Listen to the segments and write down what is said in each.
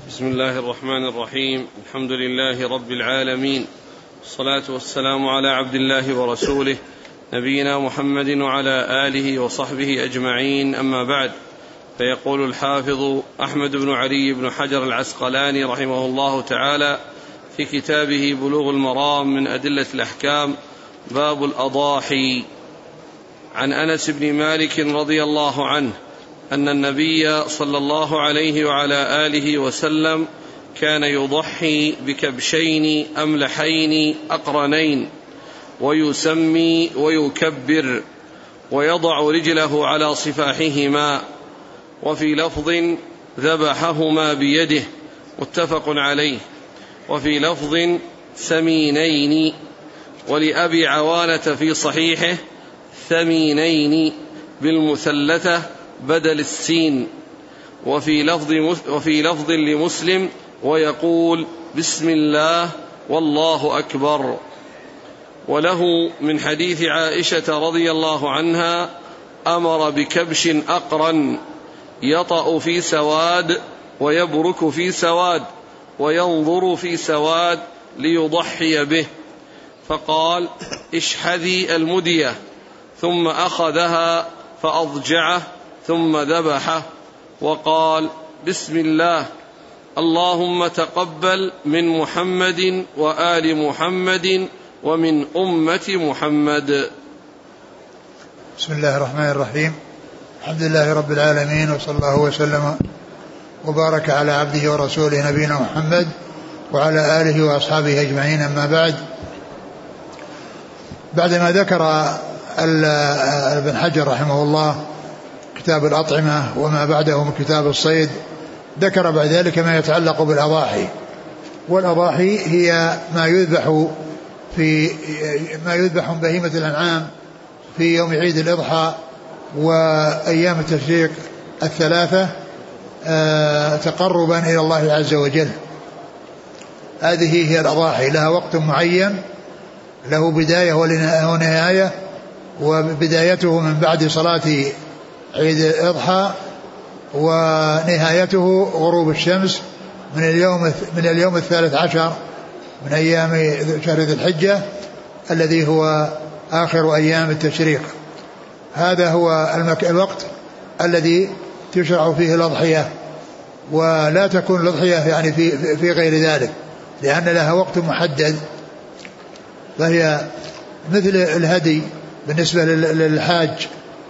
بسم الله الرحمن الرحيم. الحمد لله رب العالمين، والصلاة والسلام على عبد الله ورسوله نبينا محمد وعلى آله وصحبه أجمعين، أما بعد. فيقول الحافظ أحمد بن علي بن حجر العسقلاني رحمه الله تعالى في كتابه بلوغ المرام من أدلة الأحكام: باب الأضاحي. عن أنس بن مالك رضي الله عنه أن النبي صلى الله عليه وعلى آله وسلم كان يضحي بكبشين أملحين أقرنين، ويسمي ويكبر، ويضع رجله على صفاحهما، وفي لفظ ذبحهما بيده، متفق عليه. وفي لفظ ثمينين، ولأبي عوانة في صحيحه ثمينين بالمثلثة بدل السين. وفي لفظ لمسلم: ويقول بسم الله والله أكبر. وله من حديث عائشة رضي الله عنها: أمر بكبش أقرن يطأ في سواد ويبرك في سواد وينظر في سواد ليضحي به، فقال: اشحذي المدية، ثم أخذها فأضجعه ثم ذبحه، وقال: بسم الله، اللهم تقبل من محمد وآل محمد ومن أمة محمد. بسم الله الرحمن الرحيم. الحمد لله رب العالمين، وصلى الله وسلم وبارك على عبده ورسوله نبينا محمد وعلى آله وأصحابه أجمعين، أما بعد. بعدما ذكر ابن حجر رحمه الله كتاب الأطعمة وما بعده من كتاب الصيد، ذكر بعد ذلك ما يتعلق بالأضاحي. والأضاحي هي ما يذبح من بهيمة الأنعام في يوم عيد الأضحى وأيام التشريق الثلاثة تقربا إلى الله عز وجل. هذه هي الأضاحي، لها وقت معين، له بداية ونهاية، وبدايته من بعد صلاة عيد الأضحى، ونهايته غروب الشمس من اليوم 13 من أيام شهر ذي الحجة الذي هو آخر أيام التشريق. هذا هو الوقت الذي تشرع فيه الأضحية، ولا تكون الأضحية يعني في غير ذلك، لأن لها وقت محدد. فهي مثل الهدي بالنسبة للحاج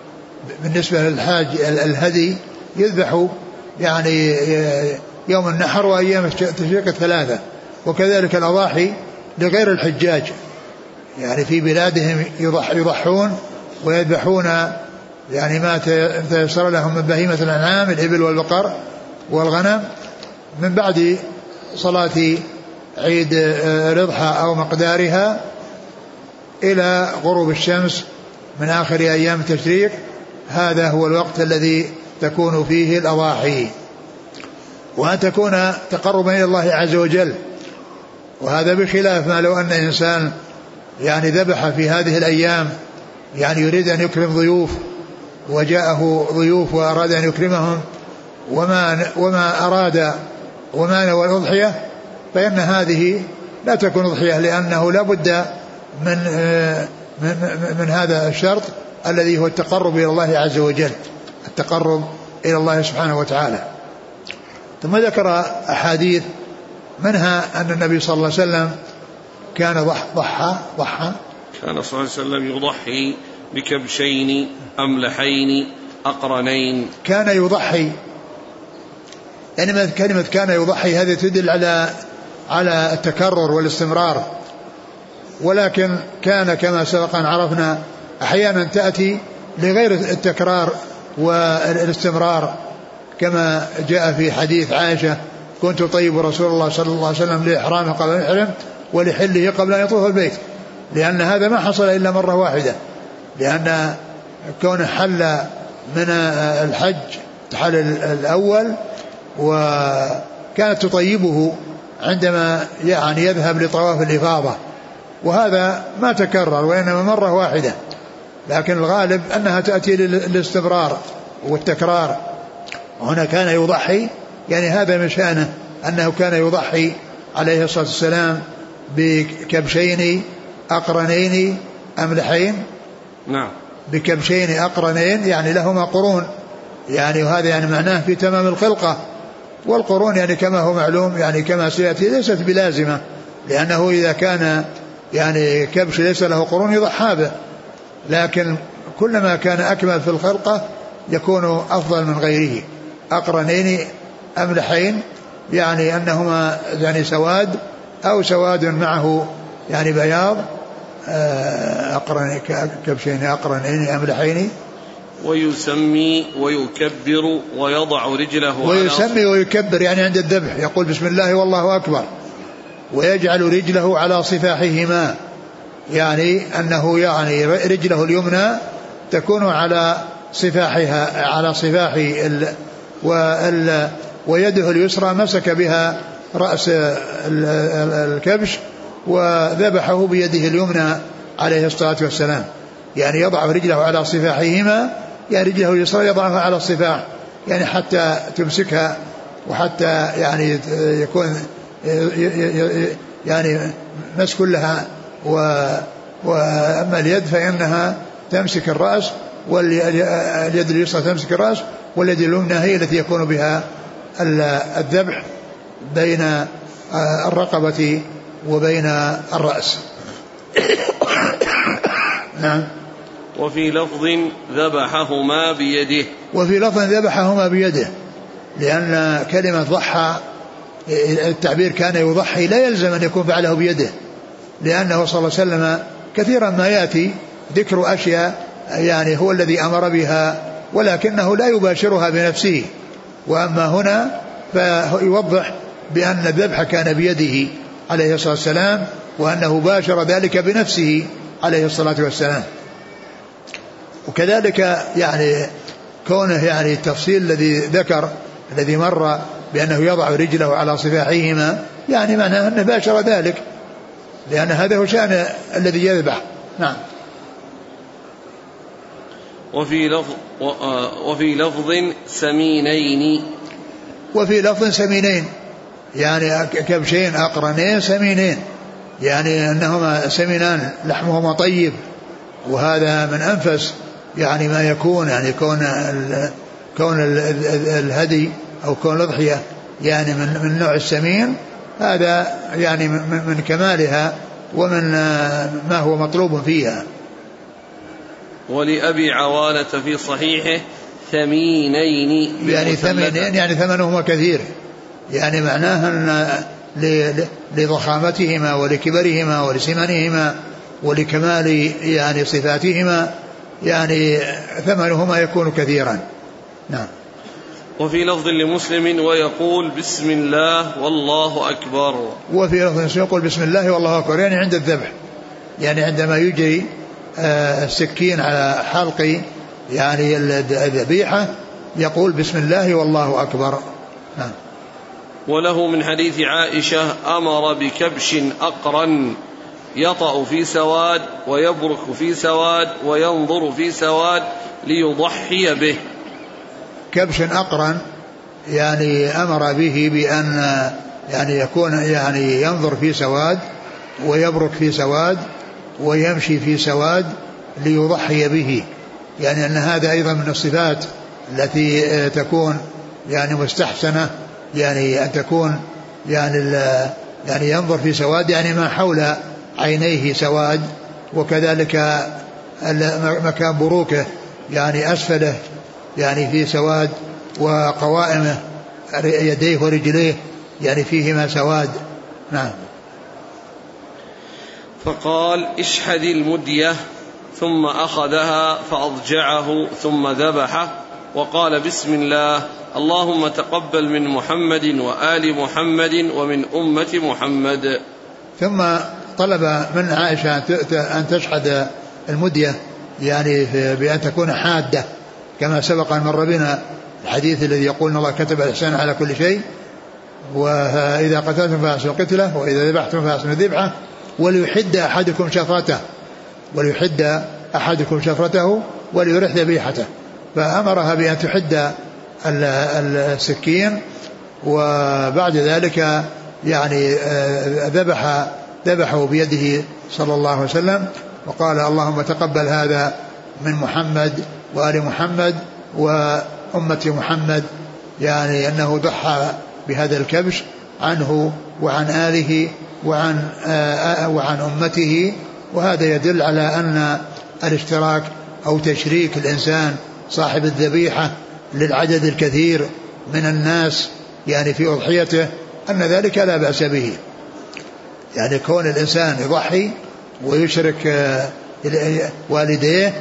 الهدي يذبح يعني يوم النحر وأيام التشريق الثلاثة، وكذلك الأضاحي لغير الحجاج، يعني في بلادهم يضحون ويذبحون يعني ما تيسر لهم من بهيمة الأنعام، الإبل والبقر والغنم، من بعد صلاة عيد الأضحى أو مقدارها إلى غروب الشمس من آخر أيام التشريق. هذا هو الوقت الذي تكون فيه الأضاحي، وأن تكون تقربا إلى الله عز وجل. وهذا بخلاف ما لو أن إنسان يعني ذبح في هذه الأيام، يعني يريد أن يكرم ضيوف، وجاءه ضيوف وأراد أن يكرمهم وما أراد وما نوى الأضحية، فإن هذه لا تكون أضحية، لأنه لا بد من هذا الشرط الذي هو التقرب إلى الله عز وجل، التقرب إلى الله سبحانه وتعالى. ثم ذكر أحاديث، منها أن النبي صلى الله عليه وسلم كان ضحى كان صلى الله عليه وسلم يضحي بكبشين أملحين أقرنين. كان يضحي، يعني كلمة كان يضحي هذه تدل على التكرر والاستمرار، ولكن كان كما سبق أن عرفنا أحيانا تأتي لغير التكرار والاستمرار، كما جاء في حديث عائشة: كنت طيب رسول الله صلى الله عليه وسلم لإحرامه قبل أن يحرم ولحله قبل أن يطوف البيت، لأن هذا ما حصل إلا مرة واحدة، لأن كونه حل من الحج حل الأول، وكانت تطيبه عندما يعني يذهب لطواف الإفاضة، وهذا ما تكرر وإنما مرة واحدة، لكن الغالب أنها تأتي للاستمرار والتكرار. وهنا كان يضحي، يعني هذا من شأنه أنه كان يضحي عليه الصلاة والسلام بكبشين أقرنين أملحين. نعم. بكبشين أقرنين يعني لهما قرون، يعني وهذا يعني معناه في تمام الخلقة. والقرون يعني كما هو معلوم يعني كما سيأتي ليست بلازمة، لأنه إذا كان يعني كبش ليس له قرون يضحى به، لكن كلما كان أكمل في الخلقة يكون أفضل من غيره. أقرنين أملحين يعني أنهما يعني سواد أو سواد معه يعني بياض. كبشين أقرنين أملحين. ويسمي ويكبر ويضع رجله ويسمي ويكبر يعني عند الذبح يقول بسم الله والله أكبر، ويجعل رجله على صفاحهما، يعني أنه يعني رجله اليمنى تكون على صفاحها على صفاح ويده اليسرى مسك بها رأس الكبش وذبحه بيده اليمنى عليه الصلاة والسلام. يعني يضع رجله على صفاحهما، يعني رجله اليسرى يضعها على الصفاح يعني حتى تمسكها، وحتى يعني يكون يعني مسك لها. وأما اليد فإنها تمسك الرأس، واليد اليسرى تمسك الرأس، واليد اليمنى هي التي يكون بها الذبح بين الرقبة وبين الرأس. نعم. وفي لفظ ذبحهما بيده. وفي لفظ ذبحهما بيده، لأن كلمة ضحى التعبير كان يضحي لا يلزم أن يكون فعله بيده، لأنه صلى الله عليه وسلم كثيرا ما يأتي ذكر أشياء يعني هو الذي أمر بها ولكنه لا يباشرها بنفسه، وأما هنا فيوضح بأن الذبح كان بيده عليه الصلاة والسلام، وأنه باشر ذلك بنفسه عليه الصلاة والسلام. وكذلك يعني كونه يعني التفصيل الذي ذكر الذي مر بأنه يضع رجله على صفاحهما يعني معناه أنه باشر ذلك، لأن هذا هو شأن الذي يذبح. نعم. وفي لفظ سمينين. وفي لفظ سمينين يعني كبشين أقرنين سمينين، يعني أنهما سمينان لحمهما طيب، وهذا من أنفس يعني ما يكون، يعني كون الهدي أو كون الأضحية يعني من نوع السمين، هذا يعني من كمالها ومن ما هو مطلوب فيها. ولأبي عوانة في صحيحه ثمينين يعني ثمينين يعني ثمنهما كثير، يعني معناها أن لضخامتهما ولكبرهما ولسمنهما ولكمال يعني صفاتهما يعني ثمنهما يكون كثيرا. نعم. وفي لفظ لمسلم ويقول بسم الله والله أكبر. وفي لفظ يقول بسم الله والله أكبر يعني عند الذبح، يعني عندما يجري السكين على حلق يعني الذبيحة يقول بسم الله والله أكبر. نعم. وله من حديث عائشة أمر بكبش أقرن يطأ في سواد ويبرك في سواد وينظر في سواد ليضحي به. كبش أقرن يعني أمر به بأن يعني يكون يعني ينظر في سواد ويبرك في سواد ويمشي في سواد ليضحي به، يعني أن هذا أيضا من الصفات التي تكون يعني مستحسنة، يعني أن تكون يعني ينظر في سواد يعني ما حول عينيه سواد، وكذلك مكان بروكه يعني أسفله يعني في سواد، وقوائمه يديه ورجليه يعني فيهما سواد. نعم. فقال اشحذ المدية، ثم أخذها فأضجعه ثم ذبحه وقال بسم الله اللهم تقبل من محمد وآل محمد ومن أمة محمد. ثم طلب من عائشة أن تشحذ المدية يعني بأن تكون حادة، كما سبق أن مر بنا الحديث الذي يقول إن الله كتب الإحسان على كل شيء، وإذا قتلتم فأحسنوا القتلة وإذا ذبحتم فأحسنوا الذبحة وليحد أحدكم شفرته وليرح ذبيحته. فأمرها بأن تحد السكين وبعد ذلك يعني ذبحه بيده صلى الله عليه وسلم، وقال اللهم تقبل هذا من محمد وآل محمد وأمة محمد، يعني أنه ضحى بهذا الكبش عنه وعن آله وعن أمته. وهذا يدل على أن الاشتراك أو تشريك الإنسان صاحب الذبيحة للعدد الكثير من الناس يعني في أضحيته أن ذلك لا بأس به. يعني كون الإنسان يضحي ويشرك والديه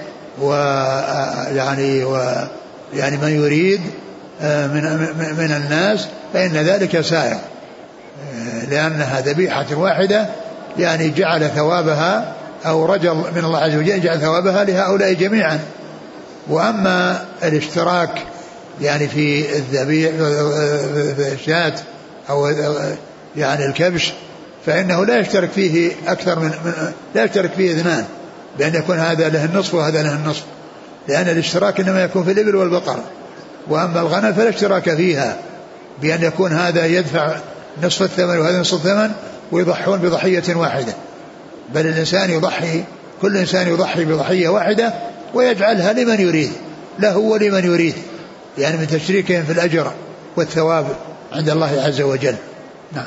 ويعني من يريد من الناس فإن ذلك سائر، لأنها ذبيحة واحدة يعني جعل ثوابها أو رجل من الله عز وجل جعل ثوابها لهؤلاء جميعا. وأما الاشتراك يعني في الشاة أو يعني الكبش فإنه لا يشترك فيه أكثر من لا يشترك فيه اثنان، بأن يكون هذا له النصف وهذا له النصف، لأن الاشتراك إنما يكون في الإبل والبقر. وأما الغنم فلا اشتراك فيها، بأن يكون هذا يدفع نصف الثمن وهذا نصف الثمن ويضحون بضحية واحدة، بل الإنسان يضحي، كل إنسان يضحي بضحية واحدة ويجعلها لمن يريد، له ولمن يريد، يعني من تشريكهم في الأجر والثواب عند الله عز وجل. نعم.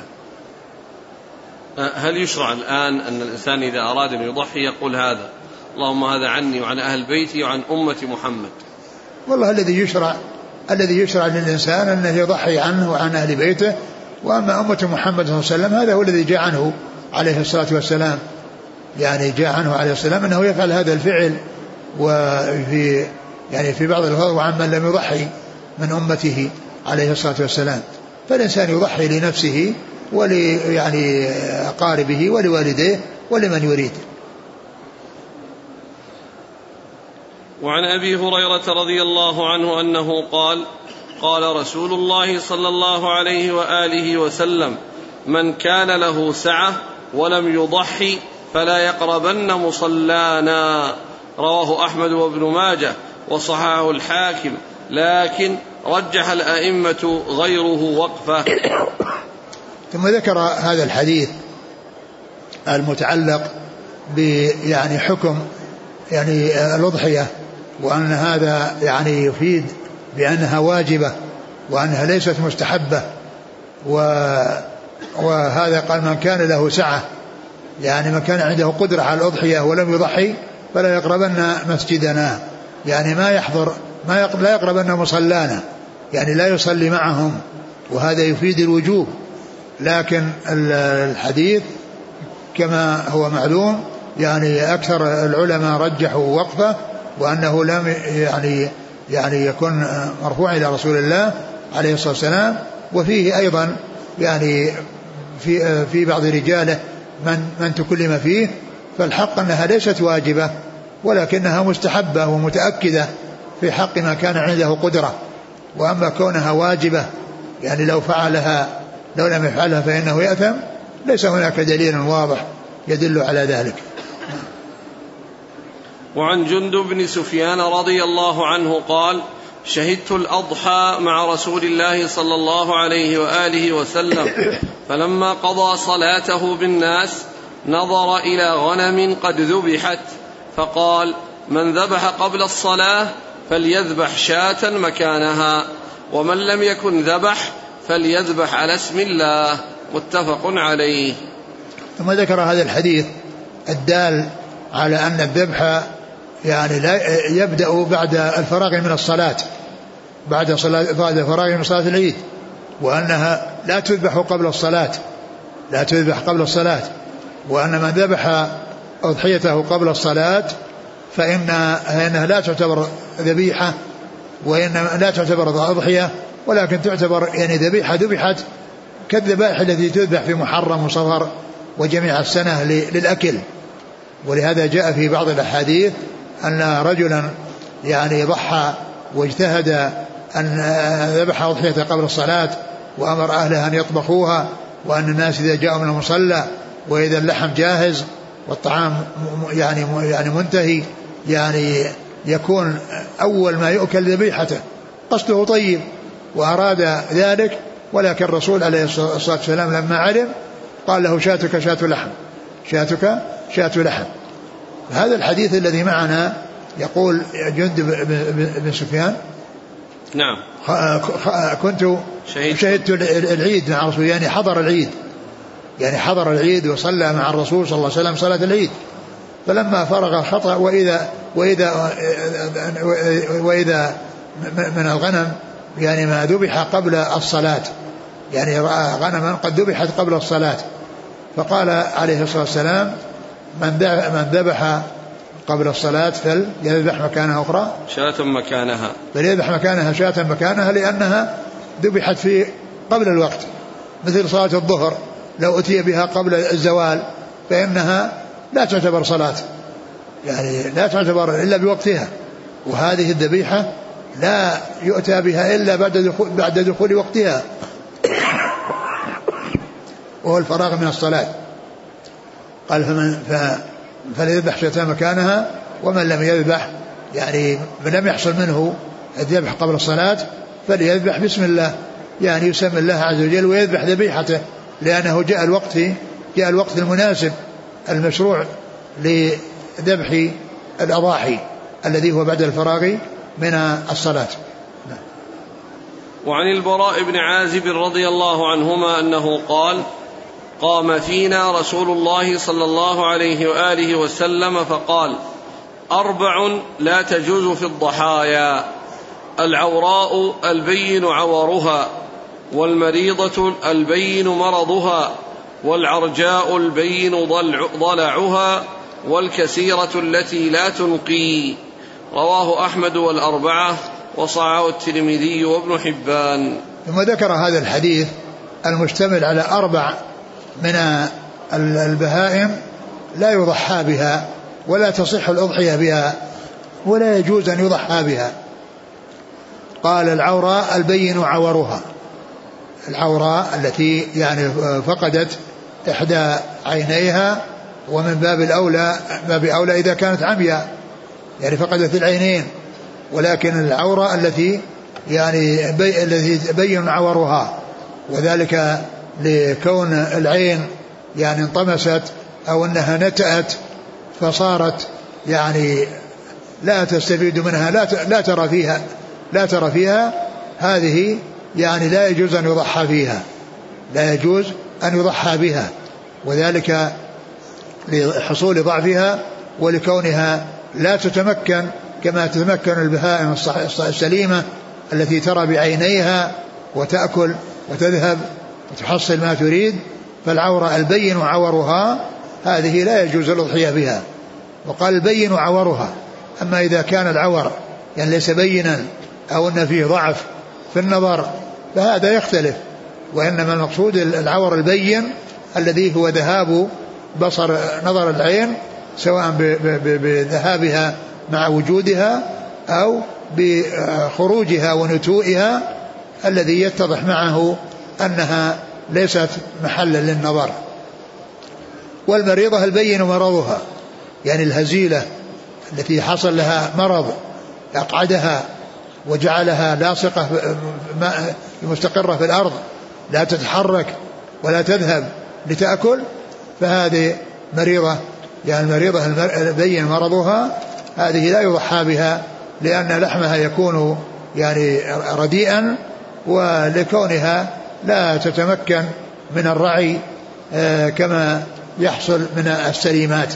هل يشرع الآن أن الإنسان إذا أراد أن يضحي يقول هذا اللهم هذا عني وعن أهل بيتي وعن أمة محمد؟ والله الذي يشرع للإنسان أنه يضحي عنه وعن أهل بيته، وأما أمة محمد صلى الله عليه وسلم هذا هو الذي جاء عنه عليه الصلاة والسلام، يعني جاء عنه عليه السلام أنه يفعل هذا الفعل. وفي يعني في بعض الألفاظ وعن من لم يضحي من أمته عليه الصلاة والسلام. فالإنسان يضحي لنفسه يعني أقاربه ولوالديه ولمن يريد. وعن أبي هريرة رضي الله عنه أنه قال قال رسول الله صلى الله عليه وآله وسلم من كان له سعة ولم يضحي فلا يقربن مصلانا، رواه أحمد وابن ماجه وصححه الحاكم، لكن رجح الأئمة غيره وقفه. ثم ذكر هذا الحديث المتعلق يعني حكم يعني الأضحية، وأن هذا يعني يفيد بأنها واجبة وأنها ليست مستحبة. وهذا قال من كان له سعة، يعني من كان عنده قدرة على الأضحية ولم يضحي فلا يقربن مسجدنا، يعني لا يقربن مصلانا، يعني لا يصلي معهم، وهذا يفيد الوجوب. لكن الحديث كما هو معلوم يعني أكثر العلماء رجحوا وقفه، وأنه لم يعني يكون مرفوع إلى رسول الله عليه الصلاة والسلام. وفيه أيضا يعني في بعض رجاله من تكلم فيه، فالحق أنها ليست واجبة ولكنها مستحبة ومتأكدة في حق ما كان عنده قدرة. وأما كونها واجبة يعني لو لم يفعلها فإنه يأثم، ليس هناك دليل واضح يدل على ذلك. وعن جندب بن سفيان رضي الله عنه قال شهدت الأضحى مع رسول الله صلى الله عليه وآله وسلم، فلما قضى صلاته بالناس نظر إلى غنم قد ذبحت فقال من ذبح قبل الصلاة فليذبح شاة مكانها، ومن لم يكن ذبح فليذبح على اسم الله، متفق عليه. ثم ذكر هذا الحديث الدال على أن الذبح يعني لا يبدأ بعد الفراغ من الصلاة، بعد الفراغ من صلاة العيد، وأنها لا تذبح قبل الصلاة، وأن من ذبح أضحيته قبل الصلاة فإنها لا تعتبر ذبيحة، وإنما لا تعتبر أضحية، ولكن تعتبر يعني ذبيحة ذبحت كالذبائح التي تذبح في محرم وصفر وجميع السنة للأكل. ولهذا جاء في بعض الأحاديث أن رجلا يعني ضحى واجتهد أن ذبح أضحيته قبل الصلاة، وأمر أهلها أن يطبخوها، وأن الناس إذا جاءوا من المصلى وإذا اللحم جاهز والطعام يعني منتهي يعني يكون أول ما يؤكل ذبيحته، قصده طيب وأراد ذلك، ولكن الرسول عليه الصلاة والسلام لما علم قال له شاتك شات لحم، شاتك شات لحم. هذا الحديث الذي معنا يقول جندب بن سفيان نعم كنت شهدت العيد مع الرسول، يعني حضر العيد وصلى مع الرسول صلى الله عليه وسلم صلاة العيد، فلما فرغ الخطأ وإذا من الغنم يعني ما ذبح قبل الصلاة، يعني رأى غنما قد ذبحت قبل الصلاة، فقال عليه الصلاة والسلام من ذبح قبل الصلاة فليذبح مكانها أخرى شاة مكانها، فليذبح مكانها شاة مكانها، لأنها ذبحت في قبل الوقت، مثل صلاة الظهر لو أتي بها قبل الزوال فإنها لا تعتبر صلاة، يعني لا تعتبر إلا بوقتها، وهذه الذبيحة لا يؤتى بها إلا بعد دخول وقتها وهو الفراغ من الصلاة. قال فليذبح شاة مكانها، ومن لم يذبح يعني من لم يحصل منه الذبح قبل الصلاة فليذبح بسم الله، يعني يسمي الله عز وجل ويذبح ذبيحته، لأنه جاء الوقت المناسب المشروع لذبح الأضاحي الذي هو بعد الفراغ من الصلاة. وعن البراء بن عازب رضي الله عنهما أنه قال قام فينا رسول الله صلى الله عليه وآله وسلم فقال 4 لا تجوز في الضحايا: العوراء البين عورها، والمريضة البين مرضها، والعرجاء البين ضلعها، والكسيرة التي لا تنقي. رواه أحمد والأربعة وصححه الترمذي وابن حبان. ثم ذكر هذا الحديث المشتمل على 4 من البهائم لا يضحى بها ولا تصح الأضحية بها ولا يجوز أن يضحى بها. قال العوراء البين عورها، العوراء التي يعني فقدت إحدى عينيها، ومن باب أولى إذا كانت عمياء يعني فقدت العينين، ولكن العورة التي يعني التي بين عورها، وذلك لكون العين يعني انطمست أو أنها نتأت فصارت يعني لا تستفيد منها، لا ترى فيها هذه يعني لا يجوز أن يضحى فيها، لا يجوز أن يضحى بها، وذلك لحصول ضعفها ولكونها لا تتمكن كما تتمكن البهائم السليمة التي ترى بعينيها وتأكل وتذهب وتحصل ما تريد. فالعورة البين عورها هذه لا يجوز الأضحية بها. وقال البين عورها، أما إذا كان العور يعني ليس بينا أو أن فيه ضعف في النظر فهذا يختلف، وإنما المقصود العور البين الذي هو ذهاب بصر نظر العين سواء بذهابها مع وجودها أو بخروجها ونتوئها الذي يتضح معه أنها ليست محلا للنظر. والمريضة البين مرضها، يعني الهزيلة التي حصل لها مرض أقعدها وجعلها لاصقة مستقرة في الأرض لا تتحرك ولا تذهب لتأكل، فهذه مريضة، يعني المريضة البين مرضها هذه لا يضحى بها لأن لحمها يكون يعني رديئا، ولكونها لا تتمكن من الرعي كما يحصل من السليمات.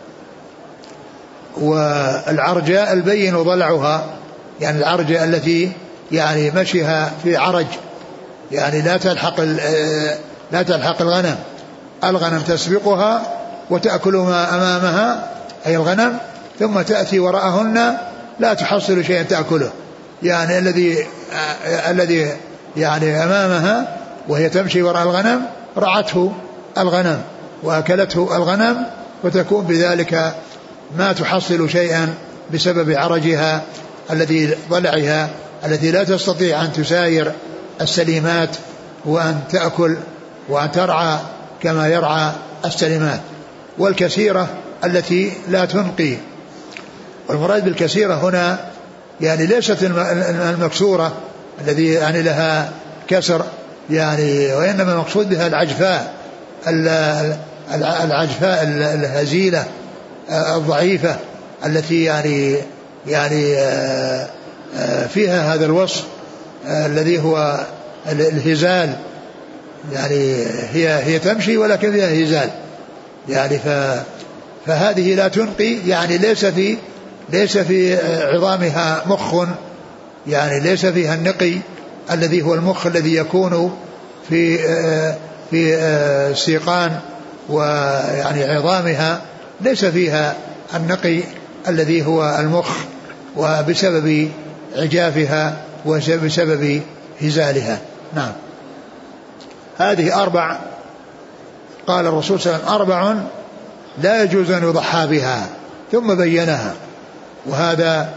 والعرجاء البين ضلعها، يعني العرجاء التي يعني مشيها في عرج، يعني لا تلحق الغنم تسبقها وتأكل ما أمامها أي الغنم، ثم تأتي وراءهن لا تحصل شيئا تأكله، يعني الذي يعني أمامها وهي تمشي وراء الغنم رعته الغنم وأكلته الغنم، وتكون بذلك ما تحصل شيئا بسبب عرجها الذي ضلعها التي لا تستطيع أن تساير السليمات وأن تأكل وأن ترعى كما يرعى السليمات. والكثيرة التي لا تنقي، والمراد بالكثيرة هنا يعني ليست المكسورة الذي يعني لها كسر يعني وإنما المقصود بها العجفاء، العجفاء الهزيلة الضعيفة التي يعني فيها هذا الوصف الذي هو الهزال، يعني هي تمشي ولكن فيها هزال، يعني فهذه لا تنقي، يعني ليس في عظامها مخ، يعني ليس فيها النقي الذي هو المخ الذي يكون في السيقان ويعني عظامها، ليس فيها النقي الذي هو المخ، وبسبب عجافها وبسبب هزالها. نعم. هذه 4 قال الرسول صلى الله عليه وسلم 4 لا يجوز أن يضحى بها، ثم بينها. وهذا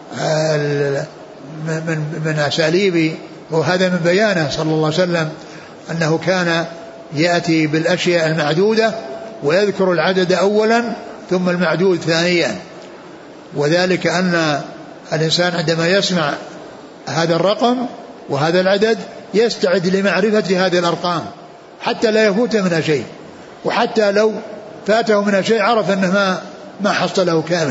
من أساليب، وهذا من بيانه صلى الله عليه وسلم أنه كان يأتي بالأشياء المعدودة ويذكر العدد أولا ثم المعدود ثانيا، وذلك أن الإنسان عندما يسمع هذا الرقم وهذا العدد يستعد لمعرفة هذه الأرقام حتى لا يفوت منها شيء، وحتى لو فاته منها شيء عرف أنه ما حصله كاملا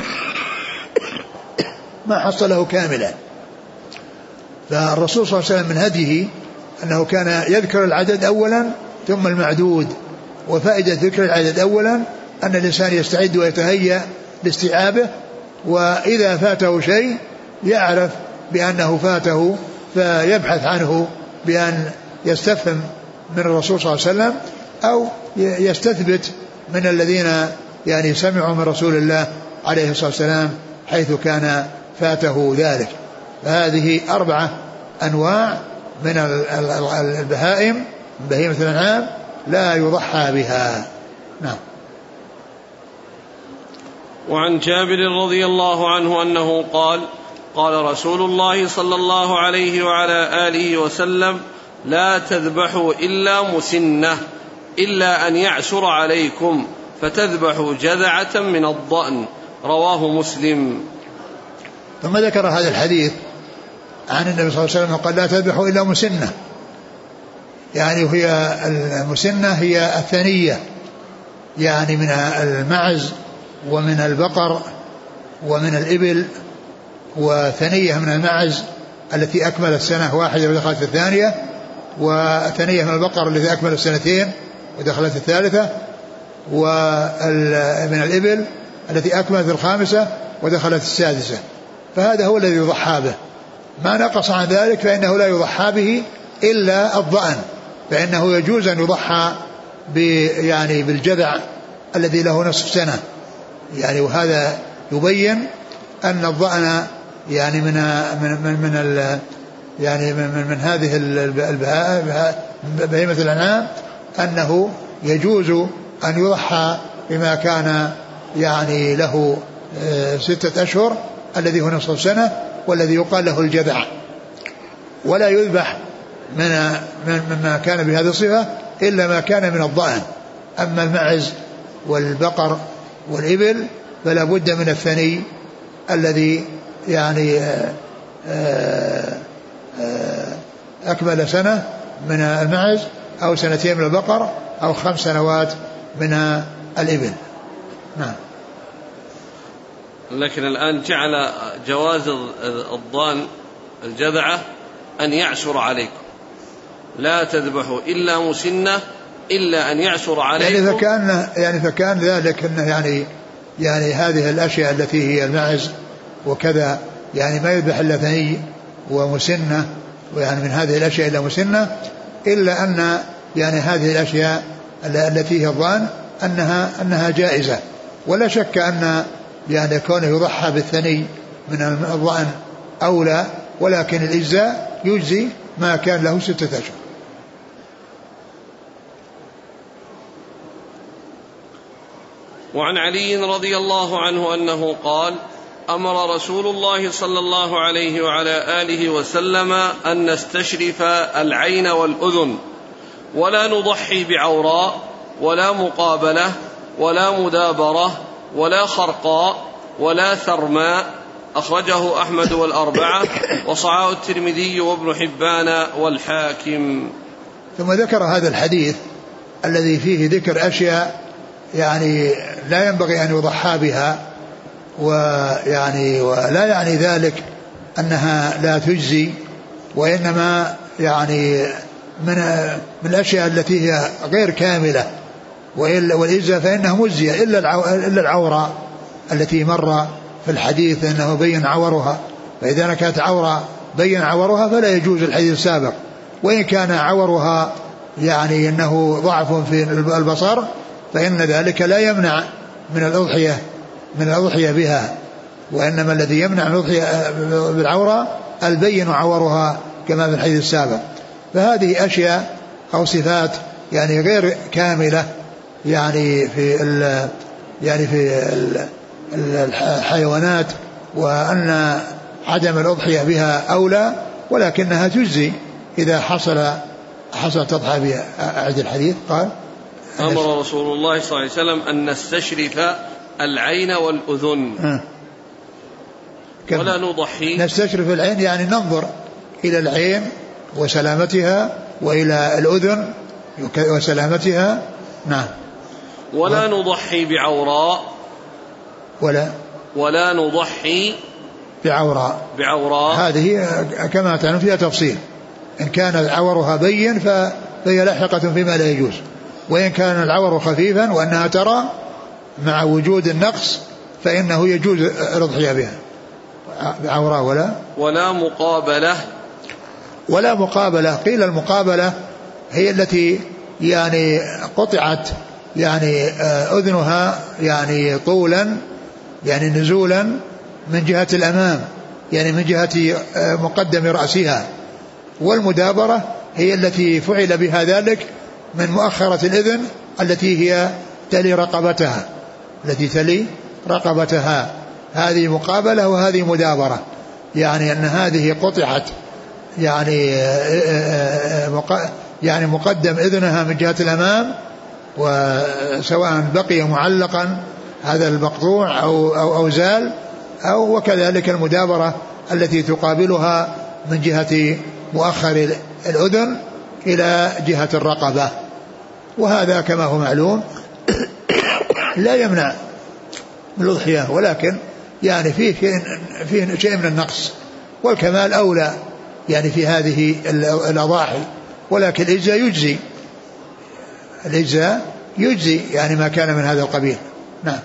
ما حصله كاملا. فالرسول صلى الله عليه وسلم من هديه أنه كان يذكر العدد أولا ثم المعدود، وفائدة ذكر العدد أولا أن الإنسان يستعد ويتهيأ لاستيعابه، وإذا فاته شيء يعرف بأنه فاته فيبحث عنه بأن يستفهم من الرسول صلى الله عليه وسلم أو يستثبت من الذين يعني سمعوا من رسول الله عليه الصلاة والسلام حيث كان فاته ذلك. فهذه 4 أنواع من البهائم، بهيمة الأنعام لا يضحى بها. نعم. وعن جابر رضي الله عنه أنه قال: قال رسول الله صلى الله عليه وعلى آله وسلم: لا تذبحوا إلا مسنة إلا أن يعسر عليكم فتذبحوا جذعة من الضأن. رواه مسلم. ثم ذكر هذا الحديث عن النبي صلى الله عليه وسلم قال: لا تذبحوا إلا مسنة، يعني هي المسنة هي الثنية، يعني من المعز ومن البقر ومن الإبل، وثنية من المعز التي أكملت سنة واحدة ودخلت الثانية، وثنية من البقر التي أكملت سنتين ودخلت الثالثة، ومن الإبل التي أكملت الخامسة ودخلت السادسة. فهذا هو الذي يضحى به، ما نقص عن ذلك فإنه لا يضحى به إلا الضأن، فإنه يجوز أن يضحى يعني بالجذع الذي له نصف سنة، يعني وهذا يبين أن الضأن يعني من هذه بهيمة الأنعام أنه يجوز أن يضحى بما كان يعني له 6 أشهر الذي هو نصف سنة والذي يقال له الجذع، ولا يذبح مما كان بهذه الصفة إلا ما كان من الضأن. أما المعز والبقر والإبل فلا بد من الثني الذي يعني أكمل سنة من المعز أو 2 من البقر أو 5 سنوات من الإبل. نعم. لكن الآن جعل جواز الضان الجذعة أن يعسر عليكم، لا تذبحوا إلا مسنة إلا أن يعسر عليكم، يعني فكان ذلك أنه يعني هذه الأشياء التي هي المعز وكذا يعني ما يذبح إلا ثني ومسنة، ويعني من هذه الأشياء إلا مسنة، إلا أن يعني هذه الأشياء التي هي الضان أنها جائزة، ولا شك أن يعني كونه يضحى بالثني من الضأن أولى، ولكن الإجزاء يجزي ما كان له 6 أشهر. وعن علي رضي الله عنه أنه قال: أمر رسول الله صلى الله عليه وعلى آله وسلم أن نستشرف العين والأذن، ولا نضحي بعوراء ولا مقابلة ولا مدابرة ولا خرقاء ولا ثرماء. أخرجه أحمد والأربعة، وصححه الترمذي وابن حبان والحاكم. ثم ذكر هذا الحديث الذي فيه ذكر أشياء يعني لا ينبغي أن يضحى بها، ويعني ولا يعني ذلك أنها لا تجزي، وإنما يعني من الأشياء التي هي غير كاملة، والإجزاء فإنها مجزية إلا العورة التي مر في الحديث أنه بين عورها، فإذا كانت عورة بين عورها فلا يجوز الحديث السابق، وإن كان عورها يعني أنه ضعف في البصر فإن ذلك لا يمنع من الأضحية بها، وإنما الذي يمنع من الأضحية بالعورة البين عورها كما في الحديث السابق. فهذه أشياء أو صفات يعني غير كاملة يعني في الحيوانات، وأن عدم الأضحية بها أولى، ولكنها تجزي إذا حصل تضحى بها. أعد الحديث. قال أمر رسول الله صلى الله عليه وسلم أن نستشرف العين والأذن ولا نضحي. نستشرف العين يعني ننظر إلى العين وسلامتها، وإلى الأذن وسلامتها. نعم. ولا نضحي بعوراء، ولا نضحي بعوراء. هذه كما تعلم فيها تفصيل، إن كان عورها بين فهي لاحقة فيما لا يجوز، وإن كان العور خفيفا وأنها ترى مع وجود النقص فإنه يجوز الأضحية بها بعوراء. ولا مقابلة. قيل المقابلة هي التي يعني قطعت يعني أذنها يعني طولا يعني نزولا من جهة الأمام، يعني من جهة مقدم رأسها. والمدابرة هي التي فعل بها ذلك من مؤخرة الإذن التي هي تلي رقبتها. هذه مقابلة وهذه مدابرة، يعني أن هذه قطعت يعني مقدم إذنها من جهة الأمام، وسواء بقي معلقا هذا المقطوع أو زال، أو وكذلك المدابرة التي تقابلها من جهة مؤخر الأذن إلى جهة الرقبة. وهذا كما هو معلوم لا يمنع من الأضحية، ولكن يعني فيه شيء من النقص، والكمال أولى يعني في هذه الأضاحي، ولكن الإجزاء يجزي يعني ما كان من هذا القبيل. نعم.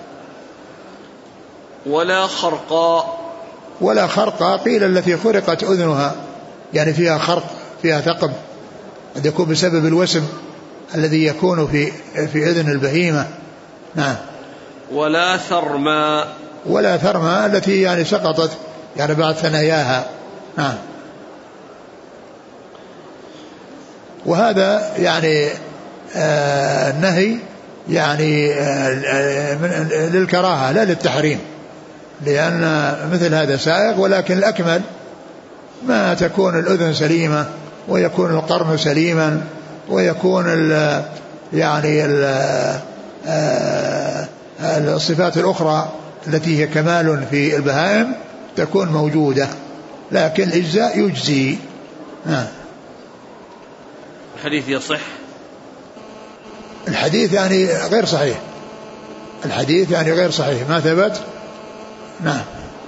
ولا خرقاء قيل التي خرقت أذنها يعني فيها خرق، فيها ثقب، قد يكون بسبب الوسم الذي يكون في أذن البهيمة. نعم. ولا ثرما التي يعني سقطت يعني بعد ثناياها. نعم. وهذا يعني النهي يعني للكراهة لا للتحريم، لأن مثل هذا سائغ، ولكن الأكمل ما تكون الأذن سليمة ويكون القرن سليما ويكون يعني الصفات الأخرى التي هي كمال في البهائم تكون موجودة، لكن الإجزاء يجزي. الحديث يصح؟ الحديث يعني غير صحيح، الحديث يعني غير صحيح ما ثبت. نعم.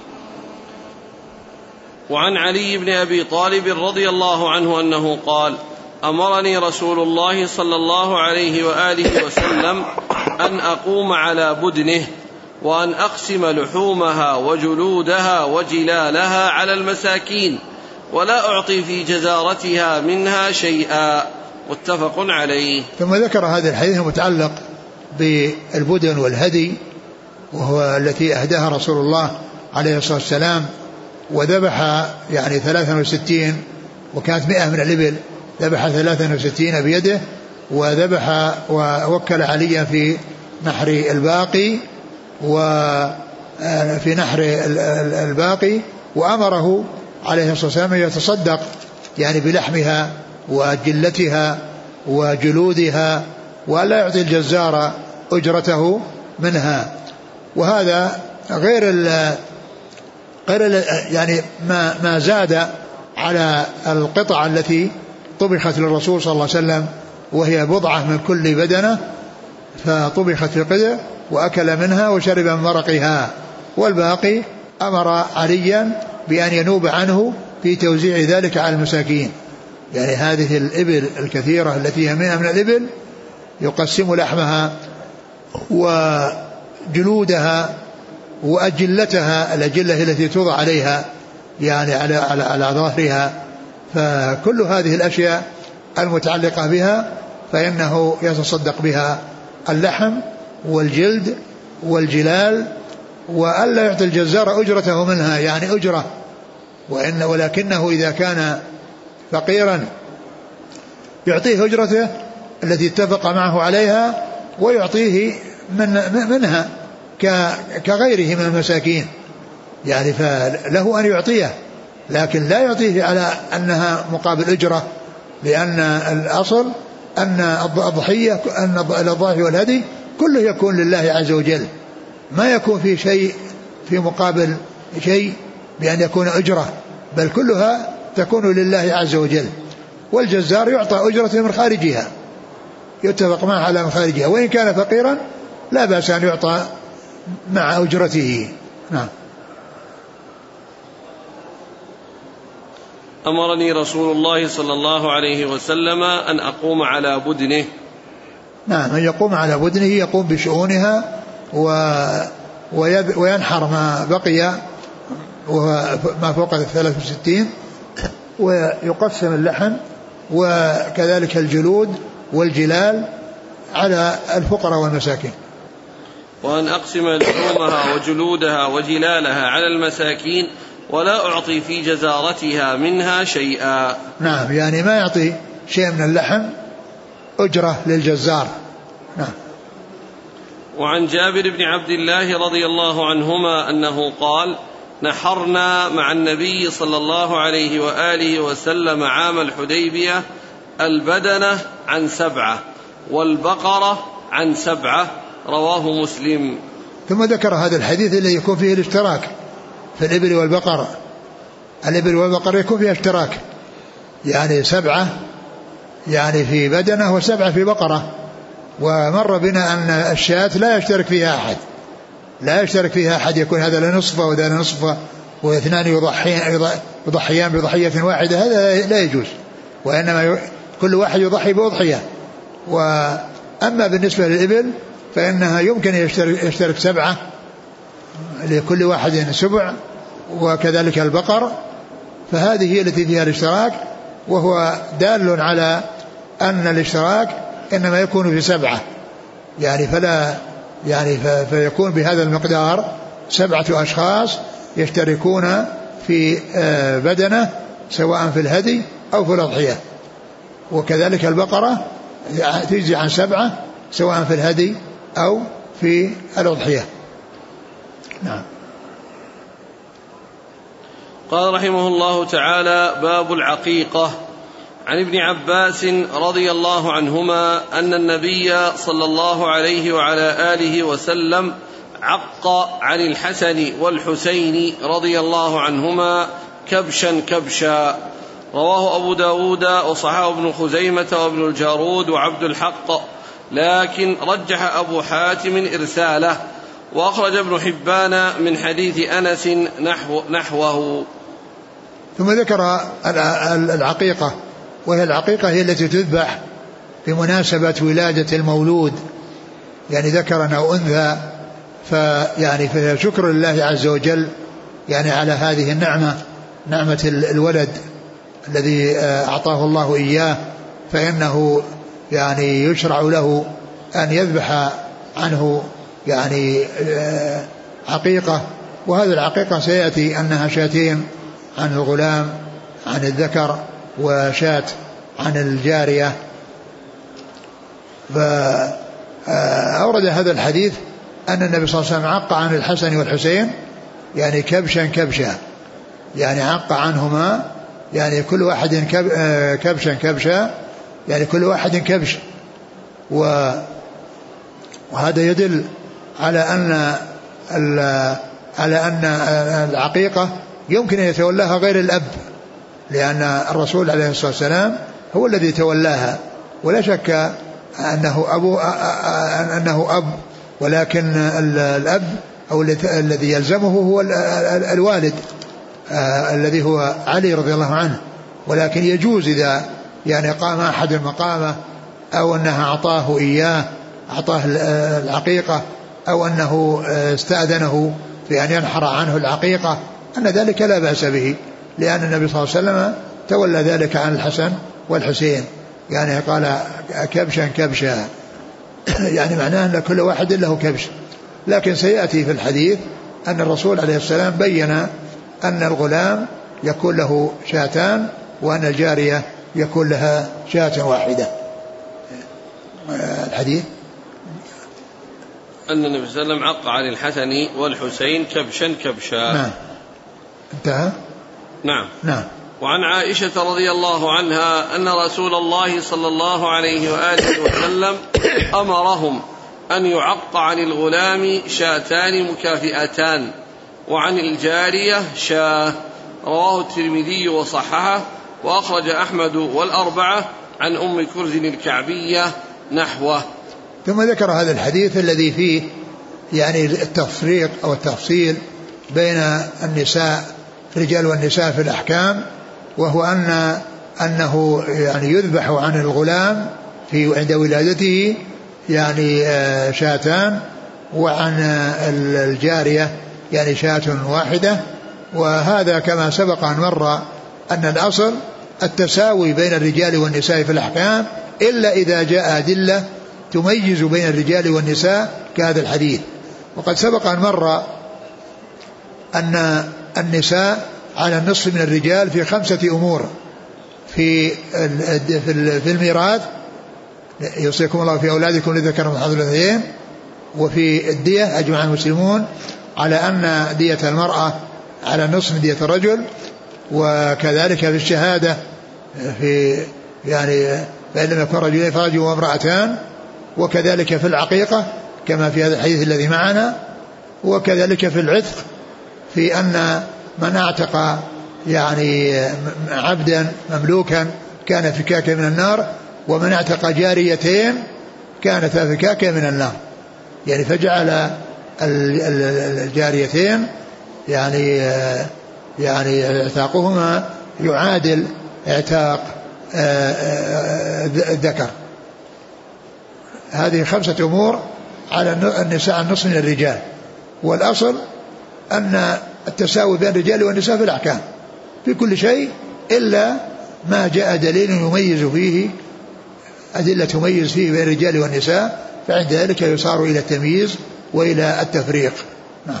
وعن علي بن أبي طالب رضي الله عنه أنه قال: أمرني رسول الله صلى الله عليه وآله وسلم أن أقوم على بدنه وأن أقسم لحومها وجلودها وجلالها على المساكين ولا أعطي في جزارتها منها شيئا. متفق عليه. ثم ذكر هذا الحديث المتعلق بالبدن والهدي، وهو التي أهداها رسول الله عليه الصلاة والسلام، وذبح يعني 63، وكانت 100 من الإبل، ذبح 63 بيده، وذبح ووكل عليا في نحر الباقي وفي نحر الباقي، وأمره عليه الصلاة والسلام أن يتصدق يعني بلحمها وجلتها وجلودها، ولا يعطي الجزار أجرته منها. وهذا غير يعني ما زاد على القطع التي طبخت للرسول صلى الله عليه وسلم وهي بضعة من كل بدنة، فطبخت في قدر وأكل منها وشرب من مرقها، والباقي أمر عليا بأن ينوب عنه في توزيع ذلك على المساكين. يعني هذه الإبل الكثيرة التي هي 100 من الإبل يقسم لحمها وجلودها وأجلتها، الأجلة التي توضع عليها يعني على ظهرها، فكل هذه الأشياء المتعلقة بها فإنه يتصدق بها اللحم والجلد والجلال، وألا يعطي الجزار أجرته منها، يعني أجرة، ولكنه إذا كان فقيرا يعطيه أجرته التي اتفق معه عليها ويعطيه منها كغيره من المساكين، يعني فله أن يعطيه، لكن لا يعطيه على أنها مقابل أجرة، لأن الأصل أن الضحية أن الضحي والهدي كله يكون لله عز وجل، ما يكون في شيء في مقابل شيء بأن يكون أجرة، بل كلها تكون لله عز وجل. والجزار يعطى أجرته من خارجها، يتفق معه على من خارجها، وإن كان فقيرا لا بأس أن يعطى مع أجرته. نعم. أمرني رسول الله صلى الله عليه وسلم أن أقوم على بدنه. نعم، من يقوم على بدنه يقوم بشؤونها وينحر ما بقي وما فوق 63، ويقسم اللحم وكذلك الجلود والجلال على الفقراء والمساكين. وأن أقسم لحومها وجلودها وجلالها على المساكين ولا أعطي في جزارتها منها شيئا. نعم، يعني ما يعطي شيء من اللحم أجرة للجزار. نعم. وعن جابر بن عبد الله رضي الله عنهما أنه قال: نحرنا مع النبي صلى الله عليه وآله وسلم عام الحديبية البدنة عن 7 والبقرة عن 7، رواه مسلم. ثم ذكر هذا الحديث الذي يكون فيه الاشتراك في الإبل والبقرة. الإبل والبقرة يكون فيها اشتراك، يعني 7 يعني في بدنة و7 في بقرة. ومر بنا أن الشاة لا يشترك فيها أحد، لا يشترك فيها أحد، يكون هذا لنصفه وذا لنصفه واثنان يضحيان بضحية واحدة، هذا لا يجوز، وإنما كل واحد يضحي بأضحية. وأما بالنسبة للإبل فإنها يمكن يشترك 7 لكل واحد 7، وكذلك البقر، فهذه هي التي فيها الاشتراك، وهو دال على أن الاشتراك إنما يكون في 7، يعني فلا يعني فيكون بهذا المقدار 7 أشخاص يشتركون في بدنة سواء في الهدي أو في الأضحية. وكذلك البقرة تجزي عن 7 سواء في الهدي أو في الأضحية. نعم. قال رحمه الله تعالى: باب العقيقة. عن ابن عباس رضي الله عنهما أن النبي صلى الله عليه وعلى آله وسلم عق عن الحسن والحسين رضي الله عنهما كبشا كبشا، رواه أبو داود وصححه ابن خزيمة وابن الجارود وعبد الحق، لكن رجح أبو حاتم إرساله، وأخرج ابن حبان من حديث أنس نحوه. ثم ذكر العقيقة، وهي العقيقة هي التي تذبح بمناسبة ولادة المولود، يعني ذكرا أو أنثى، فيعني فهي شكر لله عز وجل يعني على هذه النعمة، نعمة الولد الذي أعطاه الله إياه، فإنه يعني يشرع له أن يذبح عنه يعني عقيقة. وهذه العقيقة سيأتي أنها 2 عن الغلام عن الذكر وشاة عن الجارية. فأورد هذا الحديث أن النبي صلى الله عليه وسلم عق عن الحسن والحسين يعني كبشا كبشا، يعني عق عنهما يعني كل واحد كبشا كبشا، يعني كل واحد كبش. وهذا يدل على أن العقيقة يمكن أن يتولاها غير الأب، لأن الرسول عليه الصلاة والسلام هو الذي تولاها، ولا شك أنه أب، ولكن الأب أو الذي يلزمه هو الوالد الذي هو علي رضي الله عنه. ولكن يجوز إذا يعني قام أحد مقامه، أو أنها أعطاه العقيقة، أو أنه استأذنه في أن ينحر عنه العقيقة، أن ذلك لا بأس به، لأن النبي صلى الله عليه وسلم تولى ذلك عن الحسن والحسين، يعني قال كبشا كبشا يعني معناه أن كل واحد له كبش. لكن سيأتي في الحديث أن الرسول عليه السلام بين أن الغلام يكون له شاتان، وأن الجارية يكون لها شاة واحدة. الحديث أن النبي صلى الله عليه وسلم عق عن الحسن والحسين كبشا كبشا. نعم. انتهى. نعم. وعن عائشة رضي الله عنها أن رسول الله صلى الله عليه وآله وسلم أمرهم أن يعق عن الغلام شاتان مكافئتان، وعن الجارية شاة. رواه الترمذي وصححه، وأخرج أحمد والأربعة عن أم كرز الكعبية نحوه. ثم ذكر هذا الحديث الذي فيه يعني التفريق أو التفصيل بين النساء، الرجال والنساء في الأحكام، وهو أنه يعني يذبح عن الغلام عند ولادته يعني شاتان، وعن الجارية يعني شاة واحدة. وهذا كما سبق أن مر أن الأصل التساوي بين الرجال والنساء في الأحكام، إلا إذا جاء أدلة تميز بين الرجال والنساء كهذا الحديث. وقد سبق أن مر أن النساء على النصف من الرجال في 5 أمور: في الميراث يوصيكم الله في أولادكم للذكر مثل حظ الأنثيين، وفي الدية أجمع المسلمون على أن دية المرأة على نصف من دية الرجل، وكذلك في الشهادة في يعني فإن لم يكن رجلين فرجل وامرأتان، وكذلك في العقيقة كما في هذا الحديث الذي معنا، وكذلك في العتق في أن من اعتق يعني عبدا مملوكا كان فكاكا من النار، ومن اعتق جاريتين كانتا فكاكا من النار، يعني فجعل الجاريتين يعني اعتاقهما يعادل اعتاق الذكر. هذه 5 أمور على النساء النصف من الرجال، والأصل أن التساوي بين الرجال والنساء في الأحكام في كل شيء، إلا ما جاء دليل يميز فيه، أدلة تميز فيه بين الرجال والنساء، فعند ذلك يصار إلى التمييز وإلى التفريق. نعم.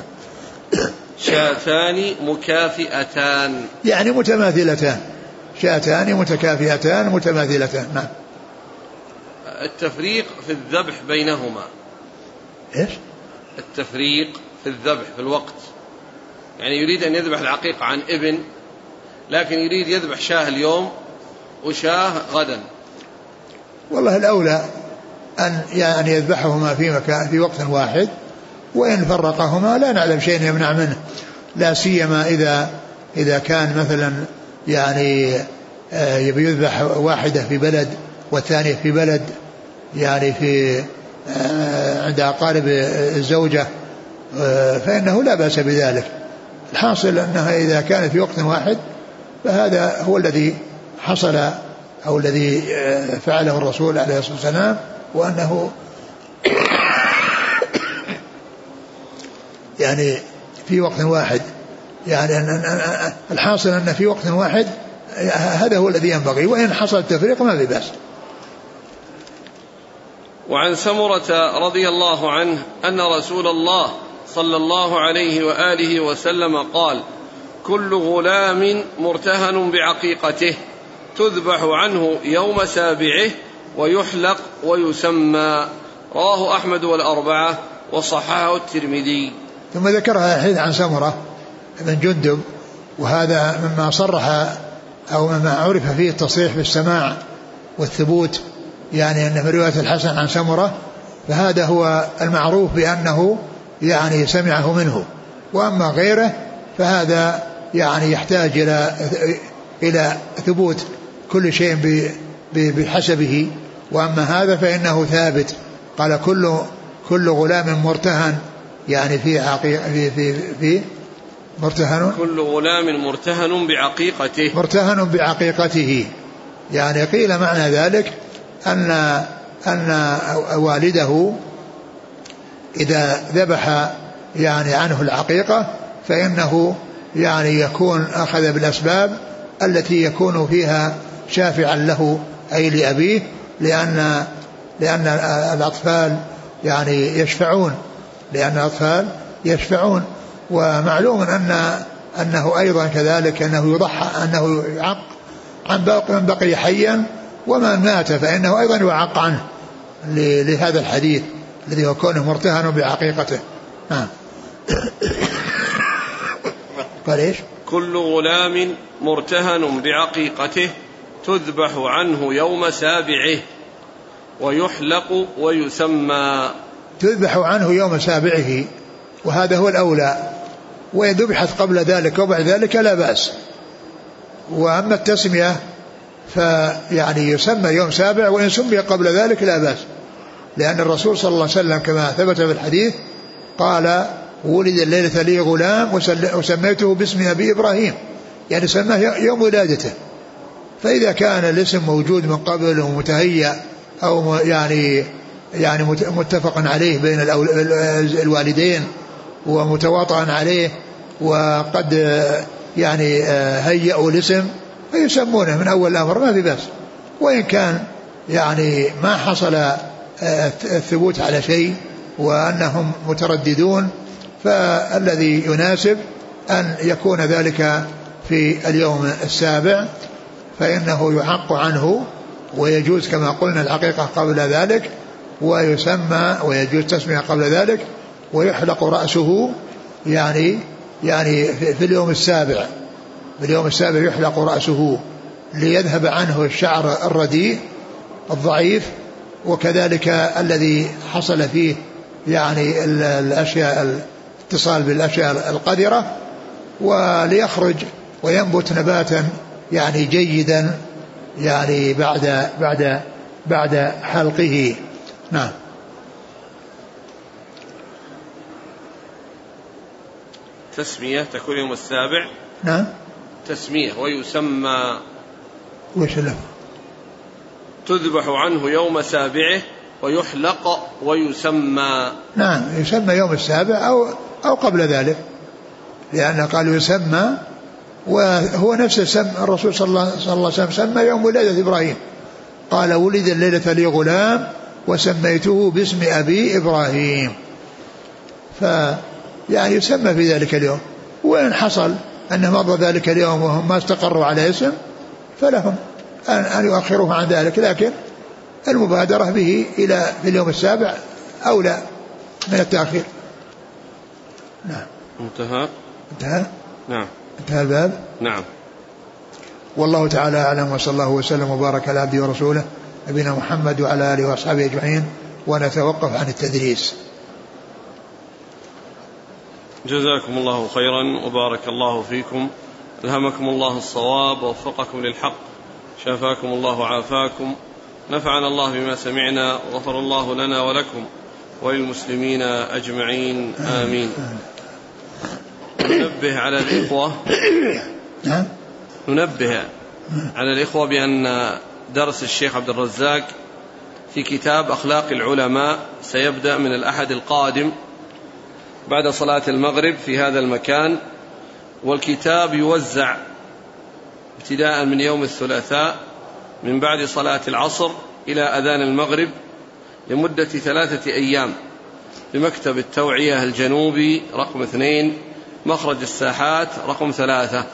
شاتان مكافئتان يعني متماثلتان، شاتان متكافئتان متماثلتان. نعم. التفريق في الذبح بينهما. إيش؟ التفريق في الذبح في الوقت، يعني يريد أن يذبح العقيقة عن ابن، لكن يريد يذبح شاه اليوم وشاه غدا. والله الأولى أن يعني يذبحهما في وقت واحد، وإن فرقهما لا نعلم شيء يمنع منه، لا سيما إذا كان مثلا يعني يبي يذبح واحدة في بلد والثانية في بلد، يعني في عند أقارب الزوجة، فإنه لا بأس بذلك. الحاصل أنها إذا كانت في وقت واحد فهذا هو الذي حصل أو الذي فعله الرسول عليه الصلاة والسلام، وأنه يعني في وقت واحد، يعني الحاصل أن في وقت واحد هذا هو الذي ينبغي، وإن حصل التفريق ما في بأس. وعن سمرة رضي الله عنه أن رسول الله صلى الله عليه وآله وسلم قال: كل غلام مرتهن بعقيقته تذبح عنه يوم سابعه ويحلق ويسمى. رواه أحمد والأربعة وصححه الترمذي. ثم ذكرها الحديث عن سمرة بن جندب، وهذا مما صرح أو مما عرف فيه التصريح بالسماع والثبوت، يعني أن في رواية الحسن عن سمرة فهذا هو المعروف بأنه يعني سمعه منه، وأما غيره فهذا يعني يحتاج إلى ثبوت كل شيء بحسبه. وأما هذا فإنه ثابت. قال كل غلام مرتهن يعني في مرتهن، كل غلام مرتهن بعقيقته. يعني قيل معنى ذلك أن والده إذا ذبح يعني عنه العقيقة فإنه يعني يكون أخذ بالأسباب التي يكون فيها شافعا له أي لأبيه، لأن الأطفال يعني يشفعون. ومعلوم أنه أيضا كذلك أنه يضحى، أنه يعق عن من بقي حيا، ومن مات فإنه أيضا يعق عنه لهذا الحديث الذي هو كونه مرتهن بعقيقته. قال إيش؟ كل غلام مرتهن بعقيقته تذبح عنه يوم سابعه ويحلق ويسمى. تذبح عنه يوم سابعه، وهذا هو الأولى، ويذبحت قبل ذلك وبعد ذلك لا بأس. وأما التسمية فيعني يسمى يوم سابع، وإن سمي قبل ذلك لا بأس، لأن الرسول صلى الله عليه وسلم كما ثبت في الحديث قال ولد الليلة لي غلام وسميته باسم أبي إبراهيم، يعني سماه يوم ولادته. فإذا كان الاسم موجود من قبل ومتهيأ أو يعني متفق عليه بين الوالدين ومتواطئ عليه وقد يعني هيئوا الاسم فيسمونه من أول الأمر ما في بأس. وإن كان يعني ما حصل الثبوت على شيء وأنهم مترددون، فالذي يناسب أن يكون ذلك في اليوم السابع، فإنه يحق عنه، ويجوز كما قلنا العقيقة قبل ذلك، ويسمى ويجوز تسمية قبل ذلك، ويحلق رأسه يعني في اليوم السابع. في اليوم السابع يحلق رأسه ليذهب عنه الشعر الرديء الضعيف، وكذلك الذي حصل فيه يعني الأشياء اتصال بالأشياء القذرة، وليخرج وينبت نباتا يعني جيدا يعني بعد حلقه. نعم. تسمية تكون يوم السابع. نعم. تسمية ويسمى. وش له؟ تذبح عنه يوم سابعه ويحلق ويسمى. نعم، يسمى يوم السابع أو قبل ذلك، لأن قالوا يسمى، وهو نفسه سمى الرسول صلى الله عليه وسلم سمى يوم ولادة إبراهيم، قال ولد الليلة لي غلام وسميته باسم أبي إبراهيم. يعني يسمى في ذلك اليوم، وإن حصل أنه مضى ذلك اليوم وهم ما استقروا على اسم فلهم أن يؤخروه عن ذلك، لكن المبادرة به إلى في اليوم السابع أولى من التأخير. نعم. انتهى. نعم. انتهى الباب. نعم. والله تعالى أعلم، وصلى الله وسلم وبارك على عبده ورسوله نبينا محمد وعلى آله وأصحابه أجمعين، ونتوقف عن التدريس. جزاكم الله خيرا وبارك الله فيكم، ألهمكم الله الصواب ووفقكم للحق، شافاكم الله وعافاكم، نفعنا الله بما سمعنا، وغفر الله لنا ولكم وللمسلمين أجمعين، آمين. ننبه على الإخوة بأن درس الشيخ عبد الرزاق في كتاب أخلاق العلماء سيبدأ من الأحد القادم بعد صلاة المغرب في هذا المكان، والكتاب يوزع ابتداء من يوم الثلاثاء من بعد صلاة العصر إلى أذان المغرب لمدة 3 أيام بمكتب التوعية الجنوبي رقم 2 مخرج الساحات رقم 3.